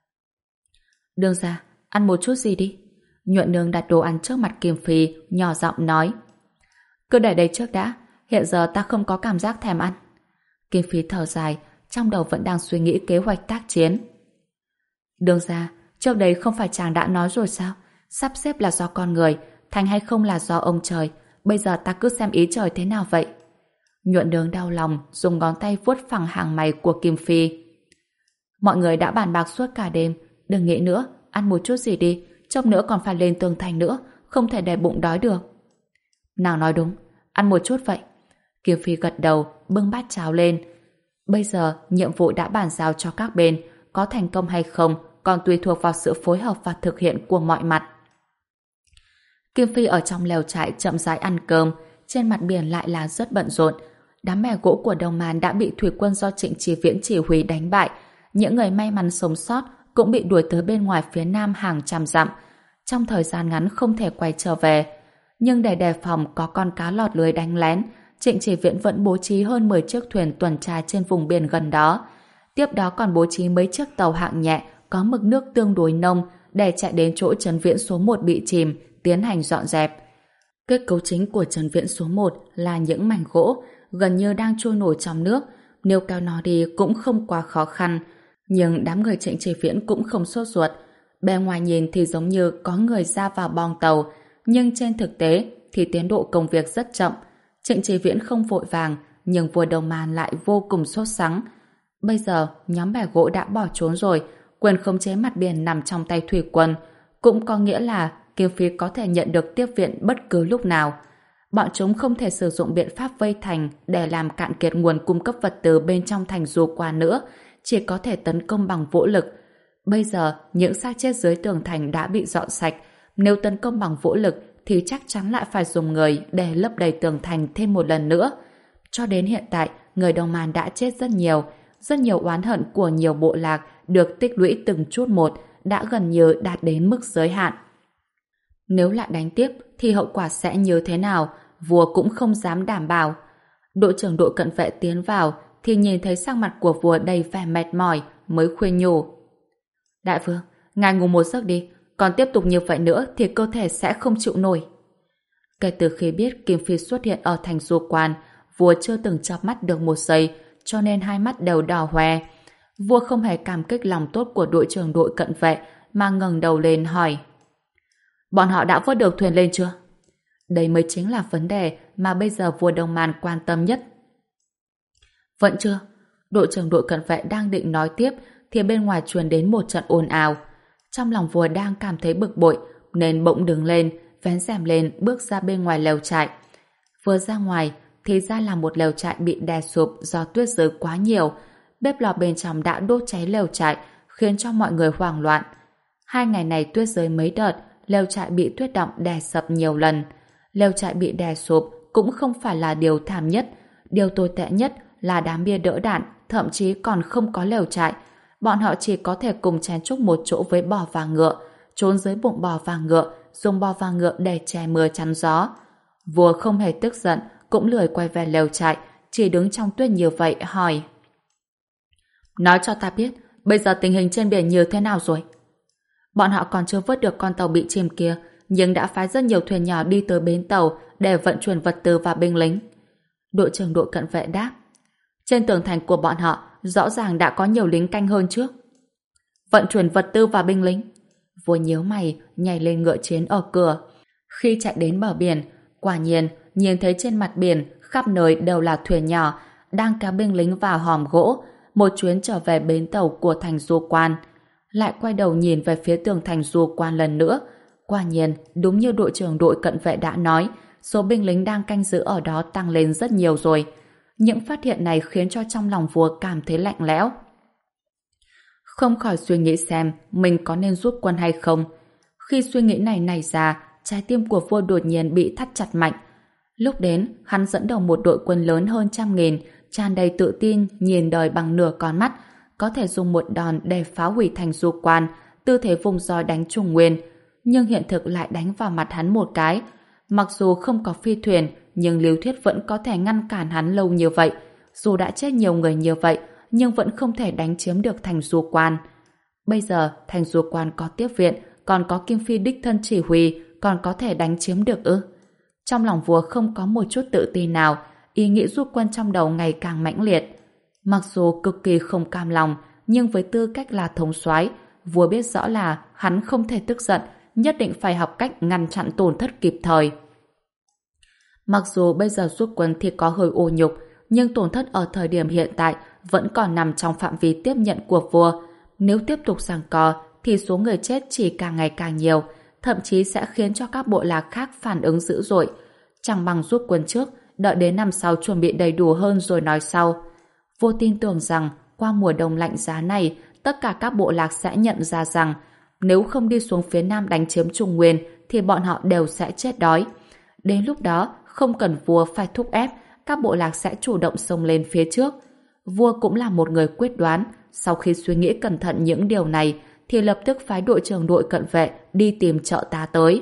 Đương gia, ăn một chút gì đi. Nhuận Nương đặt đồ ăn trước mặt Kim Phi, nhỏ giọng nói. Cứ để đây trước đã, hiện giờ ta không có cảm giác thèm ăn. Kim Phi thở dài, trong đầu vẫn đang suy nghĩ kế hoạch tác chiến. Đương gia, trước đấy không phải chàng đã nói rồi sao? Sắp xếp là do con người, thành hay không là do ông trời. Bây giờ ta cứ xem ý trời thế nào vậy. Nhuận Nương đau lòng, dùng ngón tay vuốt phẳng hàng mày của Kim Phi. Mọi người đã bàn bạc suốt cả đêm, đừng nghĩ nữa, ăn một chút gì đi, chốc nữa còn phải lên tường thành nữa, không thể để bụng đói được. Nàng nói đúng, ăn một chút vậy. Kiếm Phi gật đầu, bưng bát cháo lên. Bây giờ, nhiệm vụ đã bàn giao cho các bên, có thành công hay không còn tùy thuộc vào sự phối hợp và thực hiện của mọi mặt. Kim Phi ở trong lều trại chậm rãi ăn cơm, trên mặt biển lại là rất bận rộn. Đám bè gỗ của Đông Man đã bị thủy quân do Trịnh Chí Viễn chỉ huy đánh bại. Những người may mắn sống sót cũng bị đuổi tới bên ngoài phía nam hàng trăm dặm. Trong thời gian ngắn không thể quay trở về. Nhưng để đề phòng có con cá lọt lưới đánh lén, Trịnh Chí Viễn vẫn bố trí hơn mười chiếc thuyền tuần tra trên vùng biển gần đó. Tiếp đó còn bố trí mấy chiếc tàu hạng nhẹ có mực nước tương đối nông để chạy đến chỗ Trấn Viễn số một bị chìm, tiến hành dọn dẹp. Kết cấu chính của Trấn Viễn số một là những mảnh gỗ gần như đang trôi nổi trong nước, nếu kéo nó đi cũng không quá khó khăn. Nhưng đám người Trịnh Chí Viễn cũng không sốt ruột. Bề ngoài nhìn thì giống như có người ra vào boong tàu, nhưng trên thực tế thì tiến độ công việc rất chậm. Trịnh Chí Viễn không vội vàng, nhưng vua Đông Man lại vô cùng sốt sắng. Bây giờ, nhóm bè gỗ đã bỏ trốn rồi, quyền khống chế mặt biển nằm trong tay thủy quân, cũng có nghĩa là Kiếm Phi có thể nhận được tiếp viện bất cứ lúc nào. Bọn chúng không thể sử dụng biện pháp vây thành để làm cạn kiệt nguồn cung cấp vật tư bên trong thành Du Quan nữa, chỉ có thể tấn công bằng vũ lực. Bây giờ, những xác chết dưới tường thành đã bị dọn sạch, nếu tấn công bằng vũ lực thì chắc chắn lại phải dùng người để lấp đầy tường thành thêm một lần nữa. Cho đến hiện tại, người Đông Man đã chết rất nhiều, rất nhiều oán hận của nhiều bộ lạc được tích lũy từng chút một đã gần như đạt đến mức giới hạn. Nếu lại đánh tiếp thì hậu quả sẽ như thế nào, vua cũng không dám đảm bảo. Đội trưởng đội cận vệ tiến vào thì nhìn thấy sắc mặt của vua đầy vẻ mệt mỏi, mới khuyên nhủ. Đại vương, ngài ngủ một giấc đi, còn tiếp tục như vậy nữa thì cơ thể sẽ không chịu nổi. Kể từ khi biết Kim Phi xuất hiện ở thành Du Quan, vua chưa từng chớp mắt được một giây, cho nên hai mắt đều đỏ hoe. Vua không hề cảm kích lòng tốt của đội trưởng đội cận vệ, mà ngẩng đầu lên hỏi: bọn họ đã vớt được thuyền lên chưa? Đây mới chính là vấn đề mà bây giờ vua Đông Man quan tâm nhất. Vẫn chưa. Đội trưởng đội cận vệ đang định nói tiếp thì bên ngoài truyền đến một trận ồn ào. Trong lòng vua đang cảm thấy bực bội nên bỗng đứng lên, vén rèm lên bước ra bên ngoài lều trại. Vừa ra ngoài thì ra là một lều trại bị đè sụp do tuyết rơi quá nhiều. Bếp lò bên trong đã đốt cháy lều trại, khiến cho mọi người hoảng loạn. Hai ngày này tuyết rơi mấy đợt, lều trại bị tuyết động đè sập nhiều lần. Lều trại bị đè sụp cũng không phải là điều thảm nhất. Điều tồi tệ nhất là đám bia đỡ đạn, thậm chí còn không có lều trại. Bọn họ chỉ có thể cùng chen chúc một chỗ với bò và ngựa, trốn dưới bụng bò và ngựa, dùng bò và ngựa để che mưa chắn gió. Vua không hề tức giận, cũng lười quay về lều trại, chỉ đứng trong tuyết như vậy hỏi: nói cho ta biết, bây giờ tình hình trên biển như thế nào rồi? Bọn họ còn chưa vớt được con tàu bị chìm kia, nhưng đã phái rất nhiều thuyền nhỏ đi tới bến tàu để vận chuyển vật tư và binh lính. Đội trưởng đội cận vệ đáp: trên tường thành của bọn họ rõ ràng đã có nhiều lính canh hơn trước. Vận chuyển vật tư và binh lính? Vua nhíu mày, nhảy lên ngựa chiến ở cửa. Khi chạy đến bờ biển, quả nhiên nhìn thấy trên mặt biển khắp nơi đều là thuyền nhỏ đang kéo binh lính vào hòm gỗ, một chuyến trở về bến tàu của thành Du Quan. Lại quay đầu nhìn về phía tường thành Du Quan lần nữa. Quả nhiên, đúng như đội trưởng đội cận vệ đã nói, số binh lính đang canh giữ ở đó tăng lên rất nhiều rồi. Những phát hiện này khiến cho trong lòng vua cảm thấy lạnh lẽo. Không khỏi suy nghĩ xem mình có nên rút quân hay không. Khi suy nghĩ này nảy ra, trái tim của vua đột nhiên bị thắt chặt mạnh. Lúc đến, hắn dẫn đầu một đội quân lớn hơn trăm nghìn, tràn đầy tự tin, nhìn đời bằng nửa con mắt, có thể dùng một đòn để phá hủy thành Du Quan, tư thế vùng roi đánh Trung Nguyên. Nhưng hiện thực lại đánh vào mặt hắn một cái. Mặc dù không có phi thuyền, nhưng Lưu Thuyết vẫn có thể ngăn cản hắn lâu như vậy. Dù đã chết nhiều người như vậy, nhưng vẫn không thể đánh chiếm được thành Du Quan. Bây giờ, thành Du Quan có tiếp viện, còn có Kim Phi đích thân chỉ huy, còn có thể đánh chiếm được ư? Trong lòng vua không có một chút tự tin nào, ý nghĩ rút quân trong đầu ngày càng mãnh liệt. Mặc dù cực kỳ không cam lòng, nhưng với tư cách là thống soái, vua biết rõ là hắn không thể tức giận, nhất định phải học cách ngăn chặn tổn thất kịp thời. Mặc dù bây giờ rút quân thì có hơi ô nhục, nhưng tổn thất ở thời điểm hiện tại vẫn còn nằm trong phạm vi tiếp nhận của vua. Nếu tiếp tục giằng co thì số người chết chỉ càng ngày càng nhiều, thậm chí sẽ khiến cho các bộ lạc khác phản ứng dữ dội. Chẳng bằng rút quân trước, đợi đến năm sau chuẩn bị đầy đủ hơn rồi nói sau. Vua tin tưởng rằng qua mùa đông lạnh giá này, tất cả các bộ lạc sẽ nhận ra rằng nếu không đi xuống phía nam đánh chiếm Trung Nguyên thì bọn họ đều sẽ chết đói. Đến lúc đó, không cần vua phải thúc ép, các bộ lạc sẽ chủ động xông lên phía trước. Vua cũng là một người quyết đoán, sau khi suy nghĩ cẩn thận những điều này thì lập tức phái đội trưởng đội cận vệ đi tìm trợ tá tới.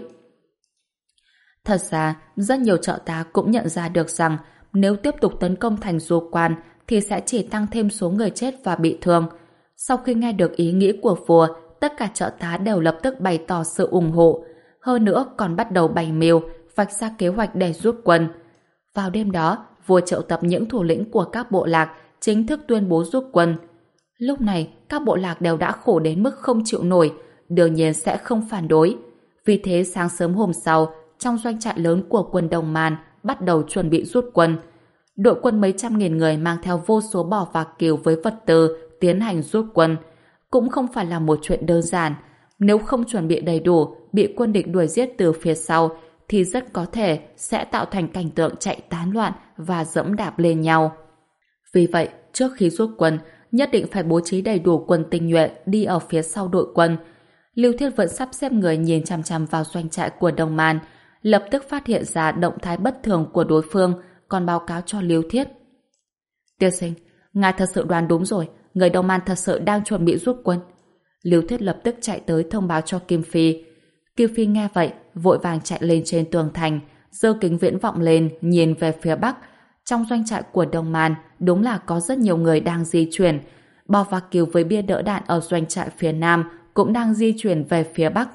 Thật ra, rất nhiều trợ tá cũng nhận ra được rằng nếu tiếp tục tấn công thành Du Quan thì sẽ chỉ tăng thêm số người chết và bị thương. Sau khi nghe được ý nghĩ của vua, tất cả trợ tá đều lập tức bày tỏ sự ủng hộ. Hơn nữa còn bắt đầu bày mưu, vạch ra kế hoạch để rút quân. Vào đêm đó, vua triệu tập những thủ lĩnh của các bộ lạc chính thức tuyên bố rút quân. Lúc này, các bộ lạc đều đã khổ đến mức không chịu nổi, đương nhiên sẽ không phản đối. Vì thế sáng sớm hôm sau, trong doanh trại lớn của quân Đồng Man bắt đầu chuẩn bị rút quân. Đội quân mấy trăm nghìn người mang theo vô số bò và cừu với vật tư tiến hành rút quân. Cũng không phải là một chuyện đơn giản. Nếu không chuẩn bị đầy đủ, bị quân địch đuổi giết từ phía sau, thì rất có thể sẽ tạo thành cảnh tượng chạy tán loạn và dẫm đạp lên nhau. Vì vậy, trước khi rút quân, nhất định phải bố trí đầy đủ quân tinh nhuệ đi ở phía sau đội quân. Lưu Thiết vẫn sắp xếp người nhìn chằm chằm vào doanh trại của Đồng Man, lập tức phát hiện ra động thái bất thường của đối phương, còn báo cáo cho Lưu Thiết. Tiên sinh, ngài thật sự đoán đúng rồi, người Đồng Man thật sự đang chuẩn bị rút quân. Lưu Thiết lập tức chạy tới thông báo cho Kim Phi. Kim Phi nghe vậy, vội vàng chạy lên trên tường thành, giơ kính viễn vọng lên, nhìn về phía bắc. Trong doanh trại của Đồng Man, đúng là có rất nhiều người đang di chuyển. Bò và cừu với bia đỡ đạn ở doanh trại phía nam cũng đang di chuyển về phía bắc.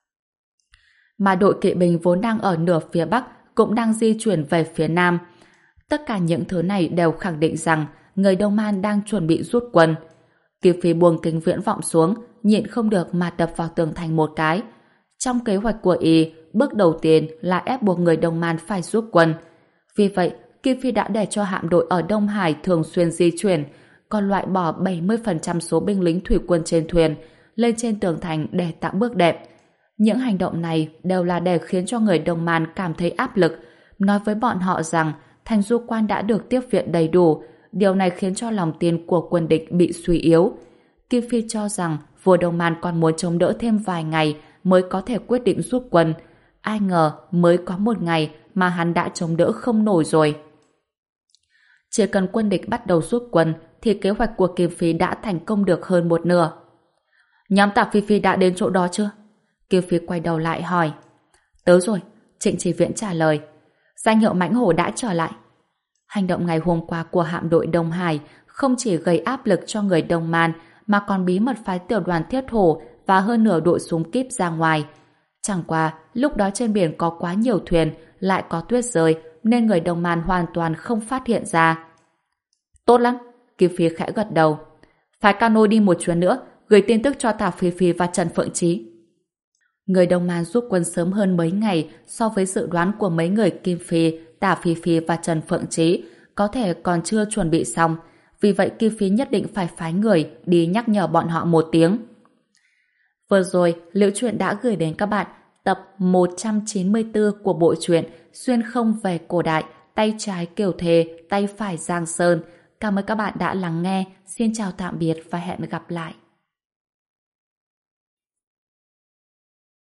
Mà đội kỵ binh vốn đang ở nửa phía bắc cũng đang di chuyển về phía nam. Tất cả những thứ này đều khẳng định rằng người Đồng Man đang chuẩn bị rút quân. Kim Phi buông kính viễn vọng xuống, nhịn không được mà đập vào tường thành một cái. Trong kế hoạch của y, bước đầu tiên là ép buộc người Đồng Man phải rút quân. Vì vậy, Kim Phi đã để cho hạm đội ở Đông Hải thường xuyên di chuyển, còn loại bỏ bảy mươi phần trăm số binh lính thủy quân trên thuyền lên trên tường thành để tạo bước đệm. Những hành động này đều là để khiến cho người Đồng Man cảm thấy áp lực, nói với bọn họ rằng thành Du Quan đã được tiếp viện đầy đủ. Điều này khiến cho lòng tin của quân địch bị suy yếu. Kim Phi cho rằng vua Đồng Man còn muốn chống đỡ thêm vài ngày mới có thể quyết định rút quân. Ai ngờ mới có một ngày mà hắn đã chống đỡ không nổi rồi. Chỉ cần quân địch bắt đầu rút quân thì kế hoạch của Kim Phi đã thành công được hơn một nửa. Nhóm Tạp Phi Phi đã đến chỗ đó chưa? Kim Phi quay đầu lại hỏi. Tới rồi, Trịnh Chỉ Viễn trả lời. Danh hiệu mãnh hổ đã trở lại. Hành động ngày hôm qua của hạm đội Đông Hải không chỉ gây áp lực cho người Đồng Man mà còn bí mật phái tiểu đoàn thiết hổ và hơn nửa đội súng kíp ra ngoài. Chẳng qua, lúc đó trên biển có quá nhiều thuyền, lại có tuyết rơi, nên người Đồng Man hoàn toàn không phát hiện ra. Tốt lắm, Kim Phi khẽ gật đầu. Phái cano đi một chuyến nữa, gửi tin tức cho Tào Phi Phi và Trần Phượng Trí. Người Đồng Man rút quân sớm hơn mấy ngày so với dự đoán của mấy người Kim Phi, Tào Phi Phi và Trần Phượng Trí, có thể còn chưa chuẩn bị xong. Vì vậy Kim Phi nhất định phải phái người đi nhắc nhở bọn họ một tiếng. Vừa rồi, Liễu Chuyện đã gửi đến các bạn tập một trăm chín mươi tư của bộ truyện Xuyên không về cổ đại, tay trái Kiều Thề, tay phải Giang Sơn. Cảm ơn các bạn đã lắng nghe. Xin chào tạm biệt và hẹn gặp lại.